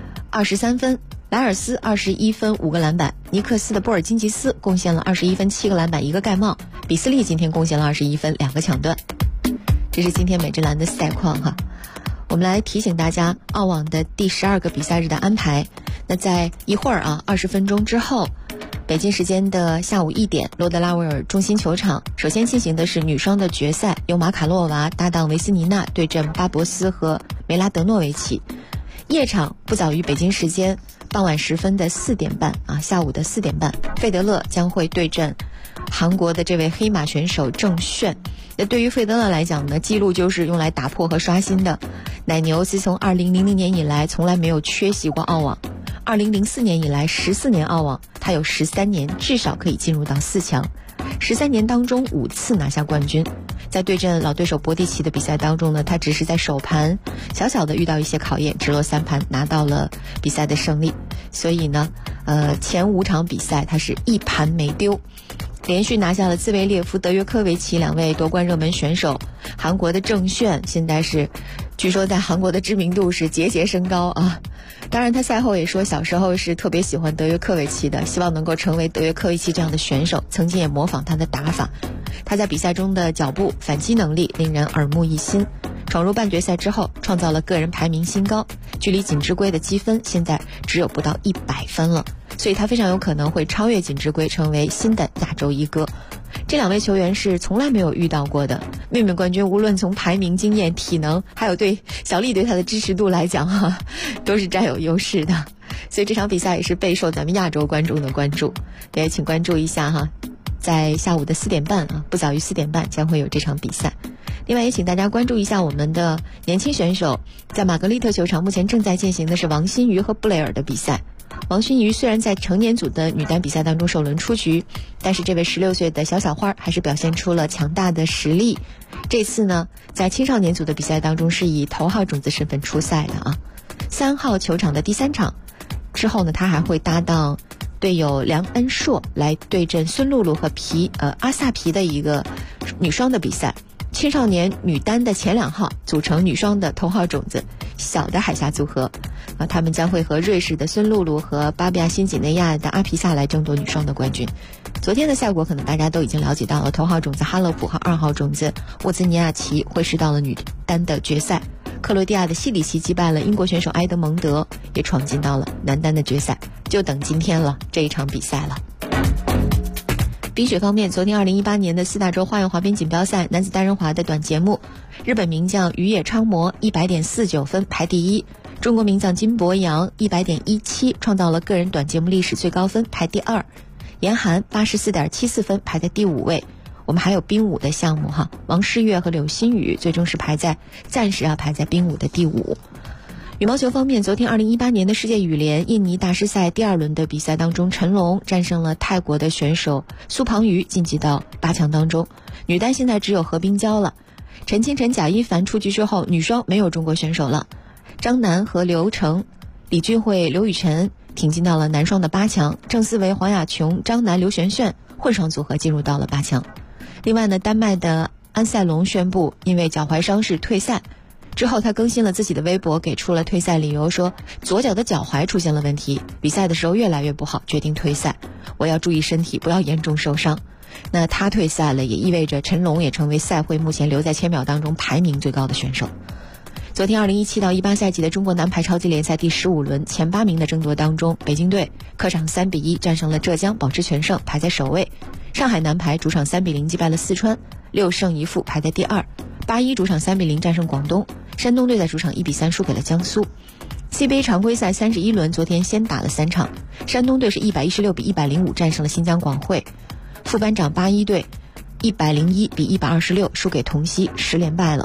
D: 23分，莱尔斯21分5个篮板，尼克斯的波尔津吉斯贡献了21分7个篮板1个盖帽，比斯利今天贡献了21分2个抢断。这是今天美职篮的赛况哈。我们来提醒大家澳网的第12个比赛日的安排。那在一会儿20分钟之后，北京时间的下午1点，罗德拉维尔中心球场首先进行的是女双的决赛，由马卡洛娃搭档维斯尼娜对阵巴博斯和梅拉德诺维奇。夜场不早于北京时间傍晚时分的4点半下午的4点半，费德勒将会对阵韩国的这位黑马选手郑炫。那对于费德勒来讲呢，记录就是用来打破和刷新的。奶牛自从2000年以来从来没有缺席过澳网，2004年以来14年澳网，他有13年至少可以进入到4强，13年当中5次拿下冠军。在对阵老对手博蒂奇的比赛当中呢，他只是在首盘小小的遇到一些考验，直落3盘拿到了比赛的胜利。所以呢前5场比赛他是1盘没丢，连续拿下了兹维列夫、德约科维奇2位夺冠热门选手。韩国的郑炫现在是据说在韩国的知名度是节节升高啊。当然他赛后也说小时候是特别喜欢德约科维奇的，希望能够成为德约科维奇这样的选手，曾经也模仿他的打法。他在比赛中的脚步反击能力令人耳目一新，闯入半决赛之后创造了个人排名新高，距离锦织圭的积分现在只有不到100分了，所以他非常有可能会超越锦织圭，成为新的亚洲一哥。这2位球员是从来没有遇到过的，妹妹冠军无论从排名、经验、体能，还有对小丽对他的支持度来讲都是占有优势的。所以这场比赛也是备受咱们亚洲观众的关注，也请关注一下在下午的4点半不早于4点半将会有这场比赛。另外也请大家关注一下我们的年轻选手，在玛格丽特球场目前正在进行的是王欣瑜和布雷尔的比赛。王欣瑜虽然在成年组的女单比赛当中首轮出局，但是这位16岁的小花还是表现出了强大的实力。这次呢在青少年组的比赛当中是以头号种子身份出赛的3号球场的第3场之后呢，他还会搭档队友梁恩硕来对阵孙露露和阿萨皮的一个女双的比赛。青少年女单的前2号组成女双的头号种子小的海峡组合他们将会和瑞士的孙露露和巴比亚新几内亚的阿皮萨来争夺女双的冠军。昨天的赛果可能大家都已经了解到了，头号种子哈勒普和2号种子沃兹尼亚奇会师到了女单的决赛，克罗地亚的西里奇击败了英国选手埃德蒙德，也闯进到了男单的决赛，就等今天了这一场比赛了。冰雪方面，昨天2018年的4大洲花样滑冰锦标赛男子单人滑的短节目，日本名将宇野昌磨100.49分排第1，中国名将金博洋100.17创造了个人短节目历史最高分排第2，严寒84.74分排在第5位。我们还有冰舞的项目王诗玥和柳欣宇最终是暂时排在冰舞的第5。羽毛球方面，昨天2018年的世界羽联印尼大师赛第2轮的比赛当中，陈龙战胜了泰国的选手苏庞瑜，晋级到8强当中。女单现在只有何冰娇了，陈清晨、贾一凡出局之后，女双没有中国选手了。张楠和刘成、李俊慧、刘雨辰挺进到了男双的8强，郑思维、黄雅琼、张楠、刘璇璇混双组合进入到了8强。另外呢，丹麦的安塞龙宣布因为脚踝伤势退赛。之后他更新了自己的微博，给出了退赛理由，说左脚的脚踝出现了问题，比赛的时候越来越不好，决定退赛，我要注意身体，不要严重受伤。那他退赛了，也意味着陈龙也成为赛会目前留在千秒当中排名最高的选手。昨天2017到18赛季的中国男排超级联赛第15轮前8名的争夺当中，北京队客场3比1战胜了浙江，保持全胜，排在首位。上海男排主场3比0击败了四川，6胜1负排在第2。81主场3比0战胜广东，山东队在主场1比3输给了江苏。CBA 常规赛31轮昨天先打了3场，山东队是116比105战胜了新疆广汇，副班长81队101比126输给同曦，10连败了。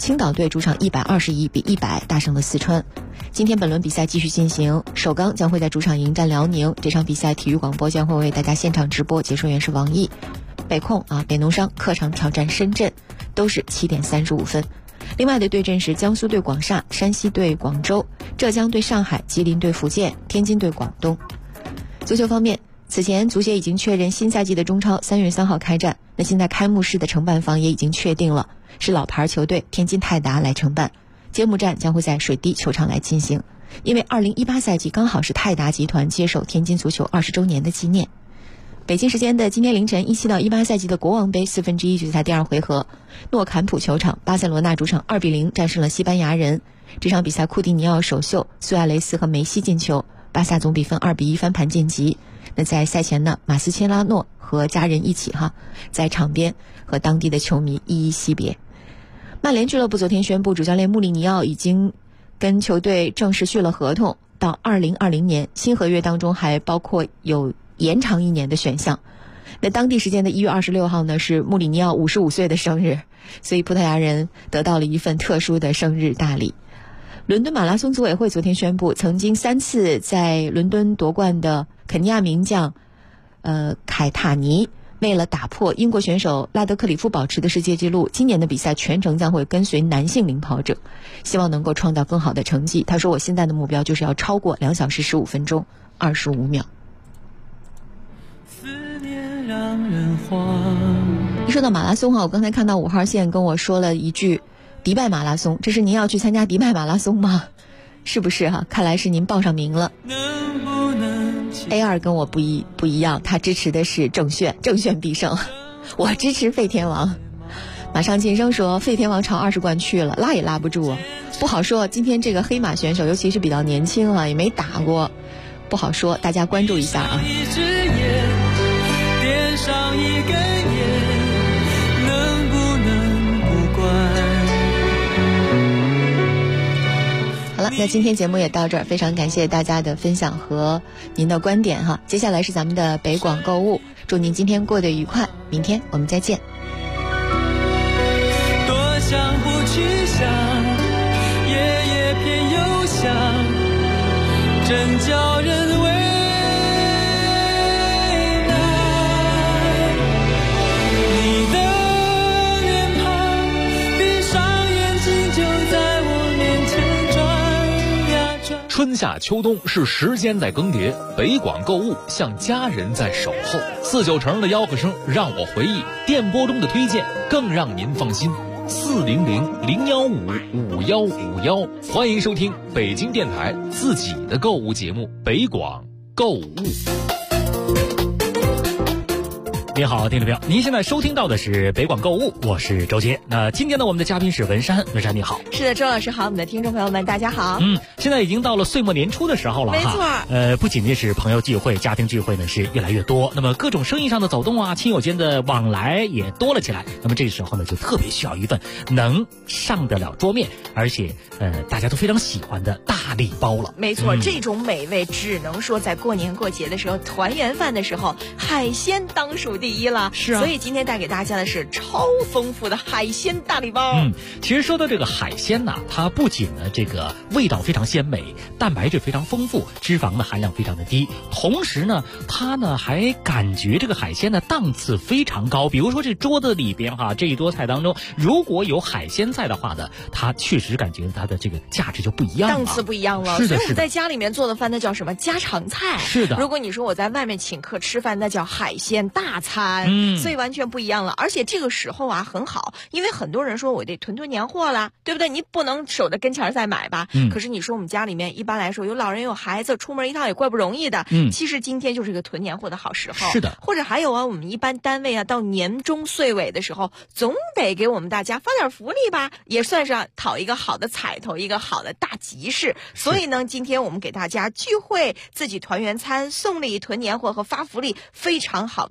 D: 青岛队主场121-100大胜了四川。今天本轮比赛继续进行，首钢将会在主场迎战辽宁。这场比赛体育广播将会为大家现场直播，解说员是王毅。北控北农商客场挑战深圳，都是7点35分。另外的对阵是江苏对广厦、山西对广州、浙江对上海、吉林对福建、天津对广东。足球方面，此前足协已经确认新赛季的中超3月3号开战，那现在开幕式的承办方也已经确定了，是老牌球队天津泰达来承办，揭幕战将会在水滴球场来进行，因为2018赛季刚好是泰达集团接手天津足球20周年的纪念。北京时间的今天凌晨，17到18赛季的国王杯1/4决赛第2回合，诺坎普球场巴塞罗那主场2-0战胜了西班牙人。这场比赛库蒂尼奥首秀，苏亚雷斯和梅西进球，巴萨总比分2-1翻盘晋级。那在赛前呢，马斯切拉诺和家人一起在场边和当地的球迷一一惜别。曼联俱乐部昨天宣布，主教练穆里尼奥已经跟球队正式续了合同，到2020年，新合约当中还包括有延长1年的选项。那当地时间的1月26号呢，是穆里尼奥55岁的生日，所以葡萄牙人得到了一份特殊的生日大礼。伦敦马拉松组委会昨天宣布，曾经3次在伦敦夺冠的肯尼亚名将凯塔尼，为了打破英国选手拉德克里夫保持的世界纪录，今年的比赛全程将会跟随男性领跑者，希望能够创造更好的成绩。他说，我现在的目标就是要超过2小时15分钟25秒。一说到马拉松我刚才看到5号线跟我说了一句迪拜马拉松，这是您要去参加迪拜马拉松吗？是不是看来是您报上名了。A2 跟我不一样，他支持的是郑炫必胜，我支持费天王。马上晋升说费天王朝20冠去了，拉也拉不住不好说。今天这个黑马选手尤其是比较年轻也没打过，不好说，大家关注一下
B: 点上一根烟，能不能不管。
D: 好了，那今天节目也到这儿，非常感谢大家的分享和您的观点接下来是咱们的北广购物，祝您今天过得愉快，明天我们再见。
B: 多想不去想，夜偏又想，真叫人为
K: 春夏秋冬是时间在更迭，北广购物像家人在守候。49城的吆喝声让我回忆，电波中的推荐更让您放心。400-015-5151，欢迎收听北京电台自己的购物节目北广购物。
N: 您好，听众朋友，您现在收听到的是北广购物，我是周杰。那今天呢，我们的嘉宾是文山，文山你好。
D: 是的，周老师好，我们的听众朋友们大家好。
N: 现在已经到了岁末年初的时候了
D: 没错。
N: 不仅仅是朋友聚会、家庭聚会呢是越来越多，那么各种生意上的走动亲友间的往来也多了起来。那么这个时候呢，就特别需要一份能上得了桌面，而且大家都非常喜欢的大礼包了。
O: 没错，这种美味只能说在过年过节的时候，团圆饭的时候，海鲜当属第一了。
N: 是啊，
O: 所以今天带给大家的是超丰富的海鲜大礼包。
N: 其实说到这个海鲜呢，它不仅呢这个味道非常鲜美，蛋白质非常丰富，脂肪的含量非常的低，同时呢，它呢还感觉这个海鲜的档次非常高。比如说这桌子里边这一桌菜当中，如果有海鲜在的话呢，它确实感觉它的这个价值就不一样了，
O: 档次不一样了。
N: 是的，
O: 所以我们在家里面做的饭那叫什么家常菜。
N: 是的，
O: 如果你说我在外面请客吃饭，那叫海鲜大餐。所以完全不一样了。而且这个时候很好，因为很多人说我得囤年货啦，对不对？你不能守着跟前再买吧。可是你说我们家里面一般来说有老人有孩子，出门一趟也怪不容易的。其实今天就是一个囤年货的好时候。
N: 是的。
O: 或者还有我们一般单位到年终岁尾的时候，总得给我们大家发点福利吧，也算是讨一个好的彩头，一个好的大吉事。所以呢，今天我们给大家聚会、自己团圆餐、送礼、囤年货和发福利非常好的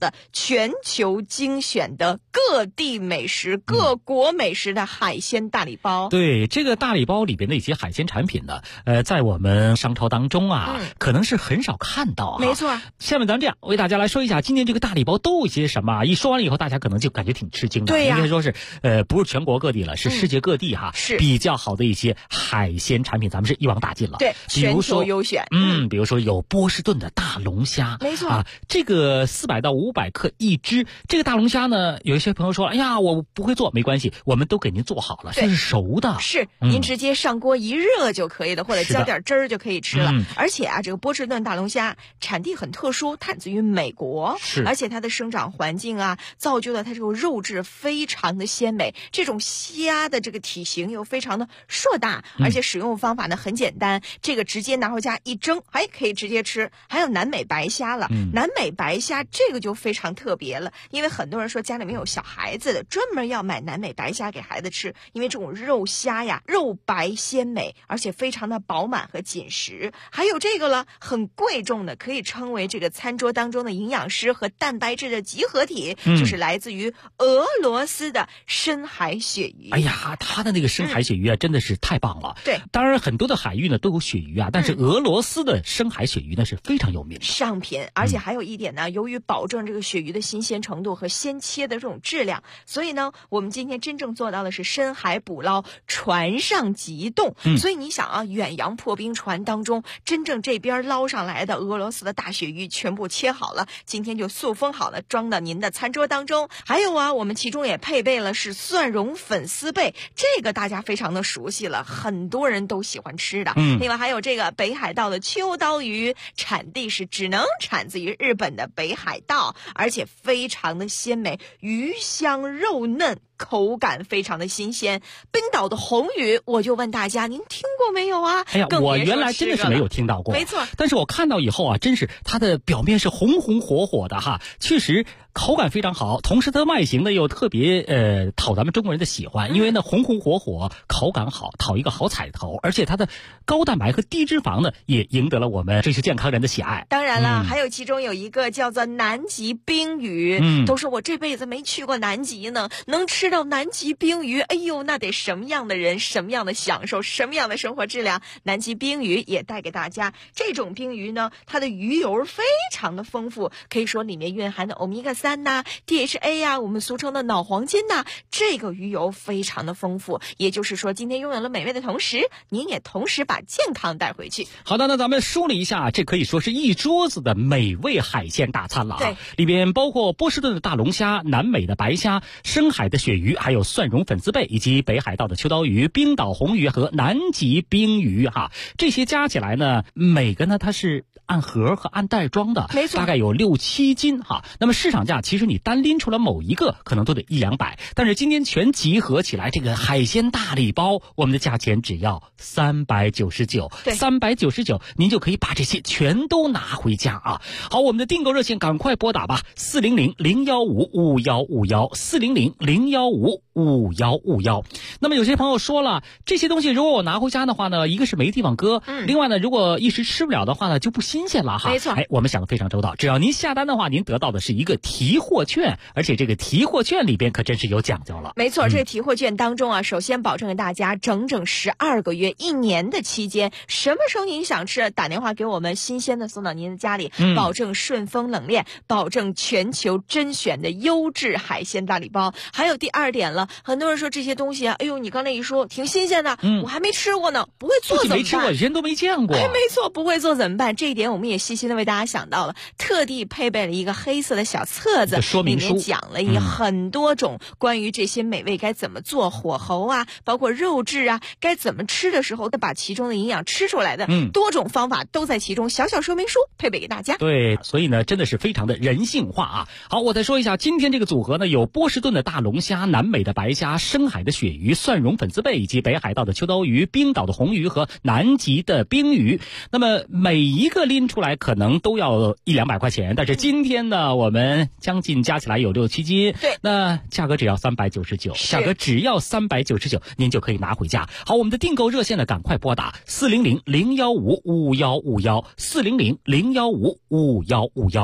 O: 全球精选的各地美食、各国美食的海鲜大礼包。
N: 对，这个大礼包里边的一些海鲜产品呢，在我们商超当中啊，可能是很少看到啊。
O: 没错。
N: 下面咱这样为大家来说一下，今天这个大礼包都有些什么？一说完了以后，大家可能就感觉挺吃惊的。
O: 对呀，
N: 应该说是不是全国各地了，是世界各地哈，
O: 是
N: 比较好的一些海鲜产品，咱们是一网打尽了。
O: 对，全球优选。
N: 比如说有波士顿的大龙虾，
O: 没错
N: 啊，这个400到500克一只。这个大龙虾呢，有一些朋友说，哎呀，我不会做，没关系，我们都给您做好了，这是熟的。
O: 是，您直接上锅一热就可以了，或者浇点汁儿就可以吃了。而且啊，这个波士顿大龙虾产地很特殊，产自于美国，而且它的生长环境啊，造就了它这种肉质非常的鲜美。这种虾的这个体型又非常的硕大，而且使用方法呢很简单，这个直接拿回家一蒸，还可以直接吃。还有南美白虾了，南美白虾这个就非常特别了，因为很多人说家里面有小孩子的，专门要买南美白虾给孩子吃，因为这种肉虾呀，肉白鲜美，而且非常的饱满和紧实。还有这个了，很贵重的，可以称为这个餐桌当中的营养师和蛋白质的集合体，就是来自于俄罗斯的深海鳕鱼。
N: 哎呀，它的那个深海鳕鱼啊，真的是太棒了。
O: 对，
N: 当然很多的海域呢都有鳕鱼啊，但是俄罗斯的深海鳕鱼呢是非常有名的
O: 上品。而且还有一点呢，由于保证这个鳕鱼的新鲜程度和鲜切的这种质量，所以呢，我们今天真正做到的是深海捕捞，船上急冻。所以你想啊，远洋破冰船当中，真正这边捞上来的俄罗斯的大鳕鱼全部切好了，今天就塑封好了，装到您的餐桌当中。还有啊，我们其中也配备了是蒜蓉粉丝贝，这个大家非常的熟悉了，很多人都喜欢吃的。另外还有这个北海道的秋刀鱼，产地是只能产自于日本的北海道，而且非常的鲜美，鱼香肉嫩，口感非常的新鲜。冰岛的红鱼，我就问大家，您听过没有啊？
N: 哎呀，我原来真的是没有听到过。
O: 没错，
N: 但是我看到以后啊，真是它的表面是红红火火的哈，确实口感非常好，同时它的外形呢又特别讨咱们中国人的喜欢，因为呢红红火火，口感好，讨一个好彩头，而且它的高蛋白和低脂肪呢也赢得了我们追求健康人的喜爱。
O: 当然了，还有其中有一个叫做南极冰鱼，都说我这辈子没去过南极呢，能吃到南极冰鱼，哎呦，那得什么样的人，什么样的享受，什么样的生活质量。南极冰鱼也带给大家，这种冰鱼呢，它的鱼油非常的丰富，可以说里面蕴含的欧米伽3呐、DHA 呀，我们俗称的脑黄金呐，这个鱼油非常的丰富。也就是说，今天拥有了美味的同时，您也同时把健康带回去。
N: 好的，那咱们梳理一下，这可以说是一桌子的美味海鲜大餐了啊。
O: 对，
N: 里边包括波士顿的大龙虾、南美的白虾、深海的鳕鱼，还有蒜蓉粉丝贝，以及北海道的秋刀鱼、冰岛红鱼和南极冰鱼哈。这些加起来呢，每个呢它是按盒和按袋装的，
O: 没错，
N: 大概有6-7斤哈。那么市场价其实你单拎出来某一个可能都得100-200，但是今天全集合起来，这个海鲜大礼包，我们的价钱只要399，399，您就可以把这些全都拿回家啊。好，我们的订购热线赶快拨打吧，400-015-5151，400-015-5151。那么有些朋友说了，这些东西如果我拿回家的话呢，一个是没地方搁，另外呢，如果一时吃不了的话呢，就不新鲜了哈。
O: 没错，
N: 哎，我们想的非常周到，只要您下单的话，您得到的是一个提货券，而且这个提货券里边可真是有讲究了。
O: 没错，这个提货券当中啊，首先保证给大家整整12个月，1年的期间，什么时候您想吃，打电话给我们，新鲜的送到您的家里，保证顺丰冷链，保证全球甄选的优质海鲜大礼包。还有第2点了，很多人说这些东西啊，哎呦，你刚才一说挺新鲜的，我还没吃过呢，不会做怎么办？
N: 没吃过，人都没见过。
O: 哎，没错，不会做怎么办？这一点我们也细心的为大家想到了，特地配备了一个黑色的小册子，
N: 说明书
O: 里面讲了很多种关于这些美味该怎么做，火候啊，包括肉质啊，该怎么吃的时候，把其中的营养吃出来的多种方法都在其中，小小说明书配备给大家。
N: 对，所以呢，真的是非常的人性化啊。好，我再说一下，今天这个组合呢，有波士顿的大龙虾、南美的白虾、深海的鳕鱼、蒜蓉粉丝贝，以及北海道的秋刀鱼、冰岛的红鱼和南极的冰鱼。那么每一个拎出来可能都要100-200块钱，但是今天呢，我们将近加起来有6-7斤，
O: 对，
N: 那价格只要399，价格只要399，您就可以拿回家。好，我们的订购热线呢，赶快拨打400-015-5151，400-015-5151。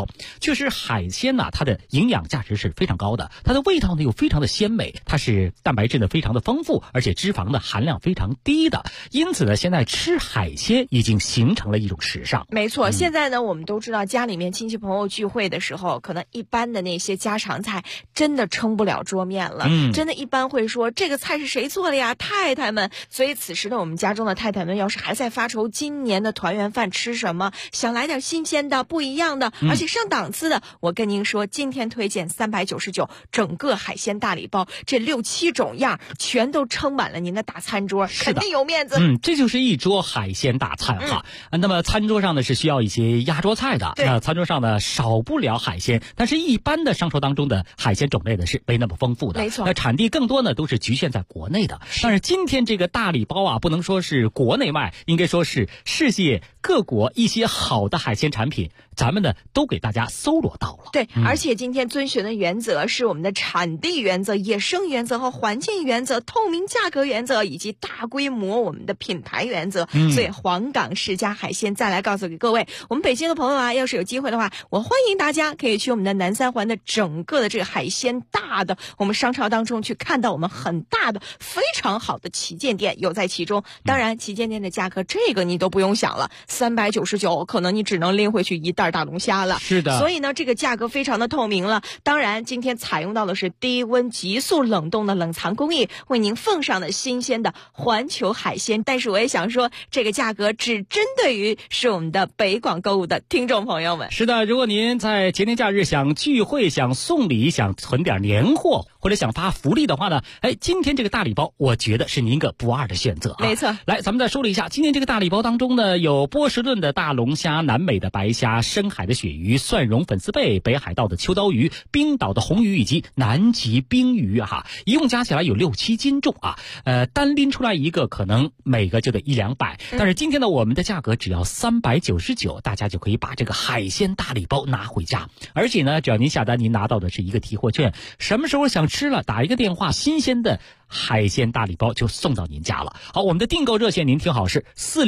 N: 就是海鲜呢，它的营养价值是非常高的，它的味道呢又非常的鲜美，它是蛋白质呢非常的丰富，而且脂肪的含量非常低的。因此呢，现在吃海鲜已经形成了一种时尚。
O: 没错，现在呢，我们都知道家里面亲戚朋友聚会的时候，可能一般的那些家常菜真的撑不了桌面了。真的一般会说这个菜是谁做的呀？太太们。所以此时呢，我们家中的太太们要是还在发愁今年的团圆饭吃什么，想来点新鲜的、不一样的，而且上档次的，我跟您说，今天推荐399整个海鲜大礼包，这6、7种样全都撑满了您的大餐桌，肯定有面子。
N: 这就是一桌海鲜大餐哈。那么餐桌上呢是需要一些压桌菜的，餐桌上呢少不了海鲜，但是一般的商超当中的海鲜种类呢是没那么丰富的，
O: 没错。
N: 那产地更多呢都是局限在国内的。但是今天这个大礼包啊，不能说是国内卖，应该说是世界各国一些好的海鲜产品，咱们呢都给大家搜罗到了。
O: 对，而且今天遵循的原则是我们的产地原则、野生原则和环境原则、透明价格原则以及大规模我们的品牌原则。所以黄冈世家海鲜再来告诉给各位，我们北京的朋友啊，要是有机会的话，我欢迎大家可以去我们的南三环的整个的这个海鲜大的我们商超当中去看到我们很大的非常好的旗舰店有在其中。当然旗舰店的价格这个你都不用想了，399可能你只能拎回去一袋大龙虾了。
N: 是的，
O: 所以呢这个价格非常的透明了。当然今天采用到的是低温急速冷冻的冷藏工艺，为您奉上的新鲜的环球海鲜。但是我也想说，这个价格只针对于是我们的北广购物的听众朋友们。
N: 是的，如果您在节年假日想聚会、想送礼、想存点年货，或者想发福利的话呢，今天这个大礼包我觉得是您一个不二的选择。
O: 没错。
N: 来，咱们再说了一下，今天这个大礼包当中呢，有波士顿的大龙虾、南美的白虾、深海的鳕鱼、蒜蓉粉丝贝、北海道的秋刀鱼、冰岛的红鱼以及南极冰鱼一共加起来有6、7斤重单拎出来一个可能每个就得100-200，但是今天呢我们的价格只要399，大家就可以把这个海鲜大礼包拿回家。而且呢，只要您下单，您拿到的是一个提货券，什么时候想吃了打一个电话，新鲜的海鲜大礼包就送到您家了。好，我们的订购热线您听好，是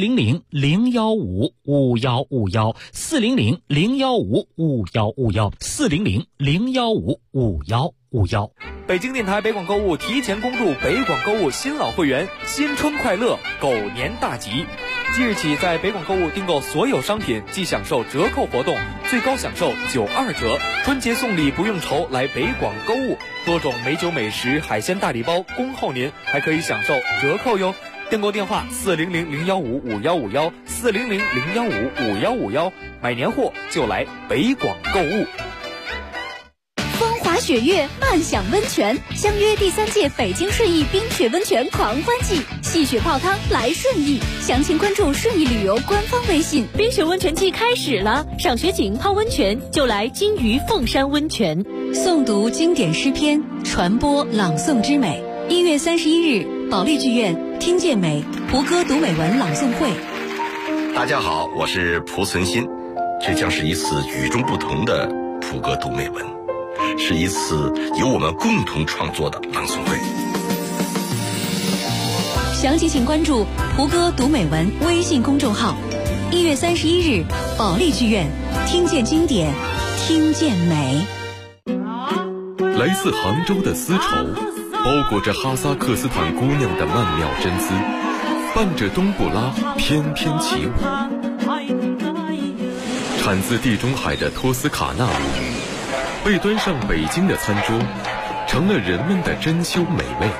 N: 400-015-5151 400-015-5151 400-015-5151。
P: 北京电台北广购物提前恭祝北广购物新老会员新春快乐，狗年大吉！即日起，在北广购物订购所有商品即享受折扣活动，最高享受92折。春节送礼不用愁，来北广购物，多种美酒美食、海鲜大礼包恭候您，还可以享受折扣哟。订购电话400-015-5151 400-015-5151，买年货就来北广购物。
G: 风华雪月，漫享温泉，相约第3届北京顺义冰雪温泉狂欢季，戏雪泡汤来顺义，详情关注顺义旅游官方微信。
Q: 冰雪温泉季开始了，赏雪景泡温泉就来金鱼凤山温泉。
G: 诵读经典诗篇，传播朗诵之美。1月31日，保利剧院听见美胡歌读美文朗诵会。
H: 大家好，我是蒲存昕，这将是一次与众不同的蒲歌读美文，是一次由我们共同创作的朗诵会。
G: 详情请关注胡歌读美文微信公众号。1月31日，保利剧院听见经典，听见美。
C: 来自杭州的丝绸，包裹着哈萨克斯坦姑娘的曼妙真姿，伴着冬不拉翩翩起舞。产自地中海的托斯卡纳母语，被端上北京的餐桌，成了人们的珍馐美味。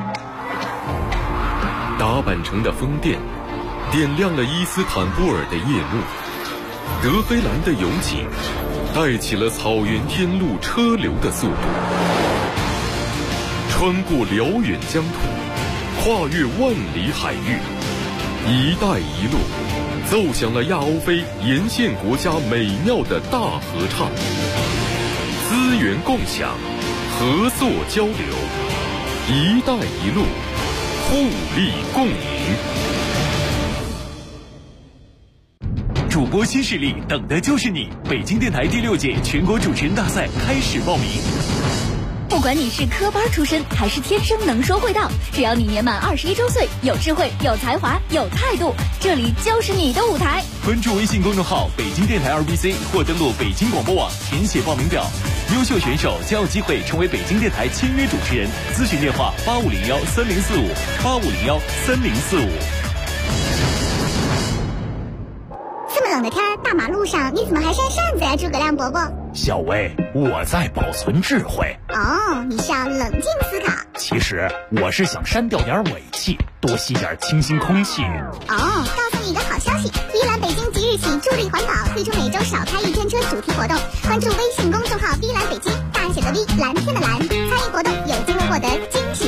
C: 打扮成的宫殿，点亮了伊斯坦布尔的夜幕。德黑兰的勇景，带起了草原天路车流的速度。穿过辽远疆土，跨越万里海域，一带一路奏响了亚欧非沿线国家美妙的大合唱。资源共享，合作交流，一带一路，互利共赢。
P: 主播新势力，等的就是你！北京电台第6届全国主持人大赛开始报名。
G: 不管你是科班出身还是天生能说会道，只要你年满21周岁，有智慧、有才华、有态度，这里就是你的舞台。
K: 关注微信公众号北京电台 RBC 或登录北京广播网填写报名表，优秀选手将有机会成为北京电台签约主持人。咨询电话8501304585013045。
I: 这么冷的天，大马路上你怎么还扇扇子呀，诸葛亮伯伯？
N: 小薇，我在保存智慧。
I: 哦，你是要冷静思考。
N: 其实我是想删掉点尾气，多吸点清新空气。
I: 哦，告诉你一个好消息，依兰北京即日起助力环保，推出每周少开一天车主题活动。关注微信公众号“依兰北京”，大写的 V， 蓝天的蓝，参与活动有机会获得惊喜。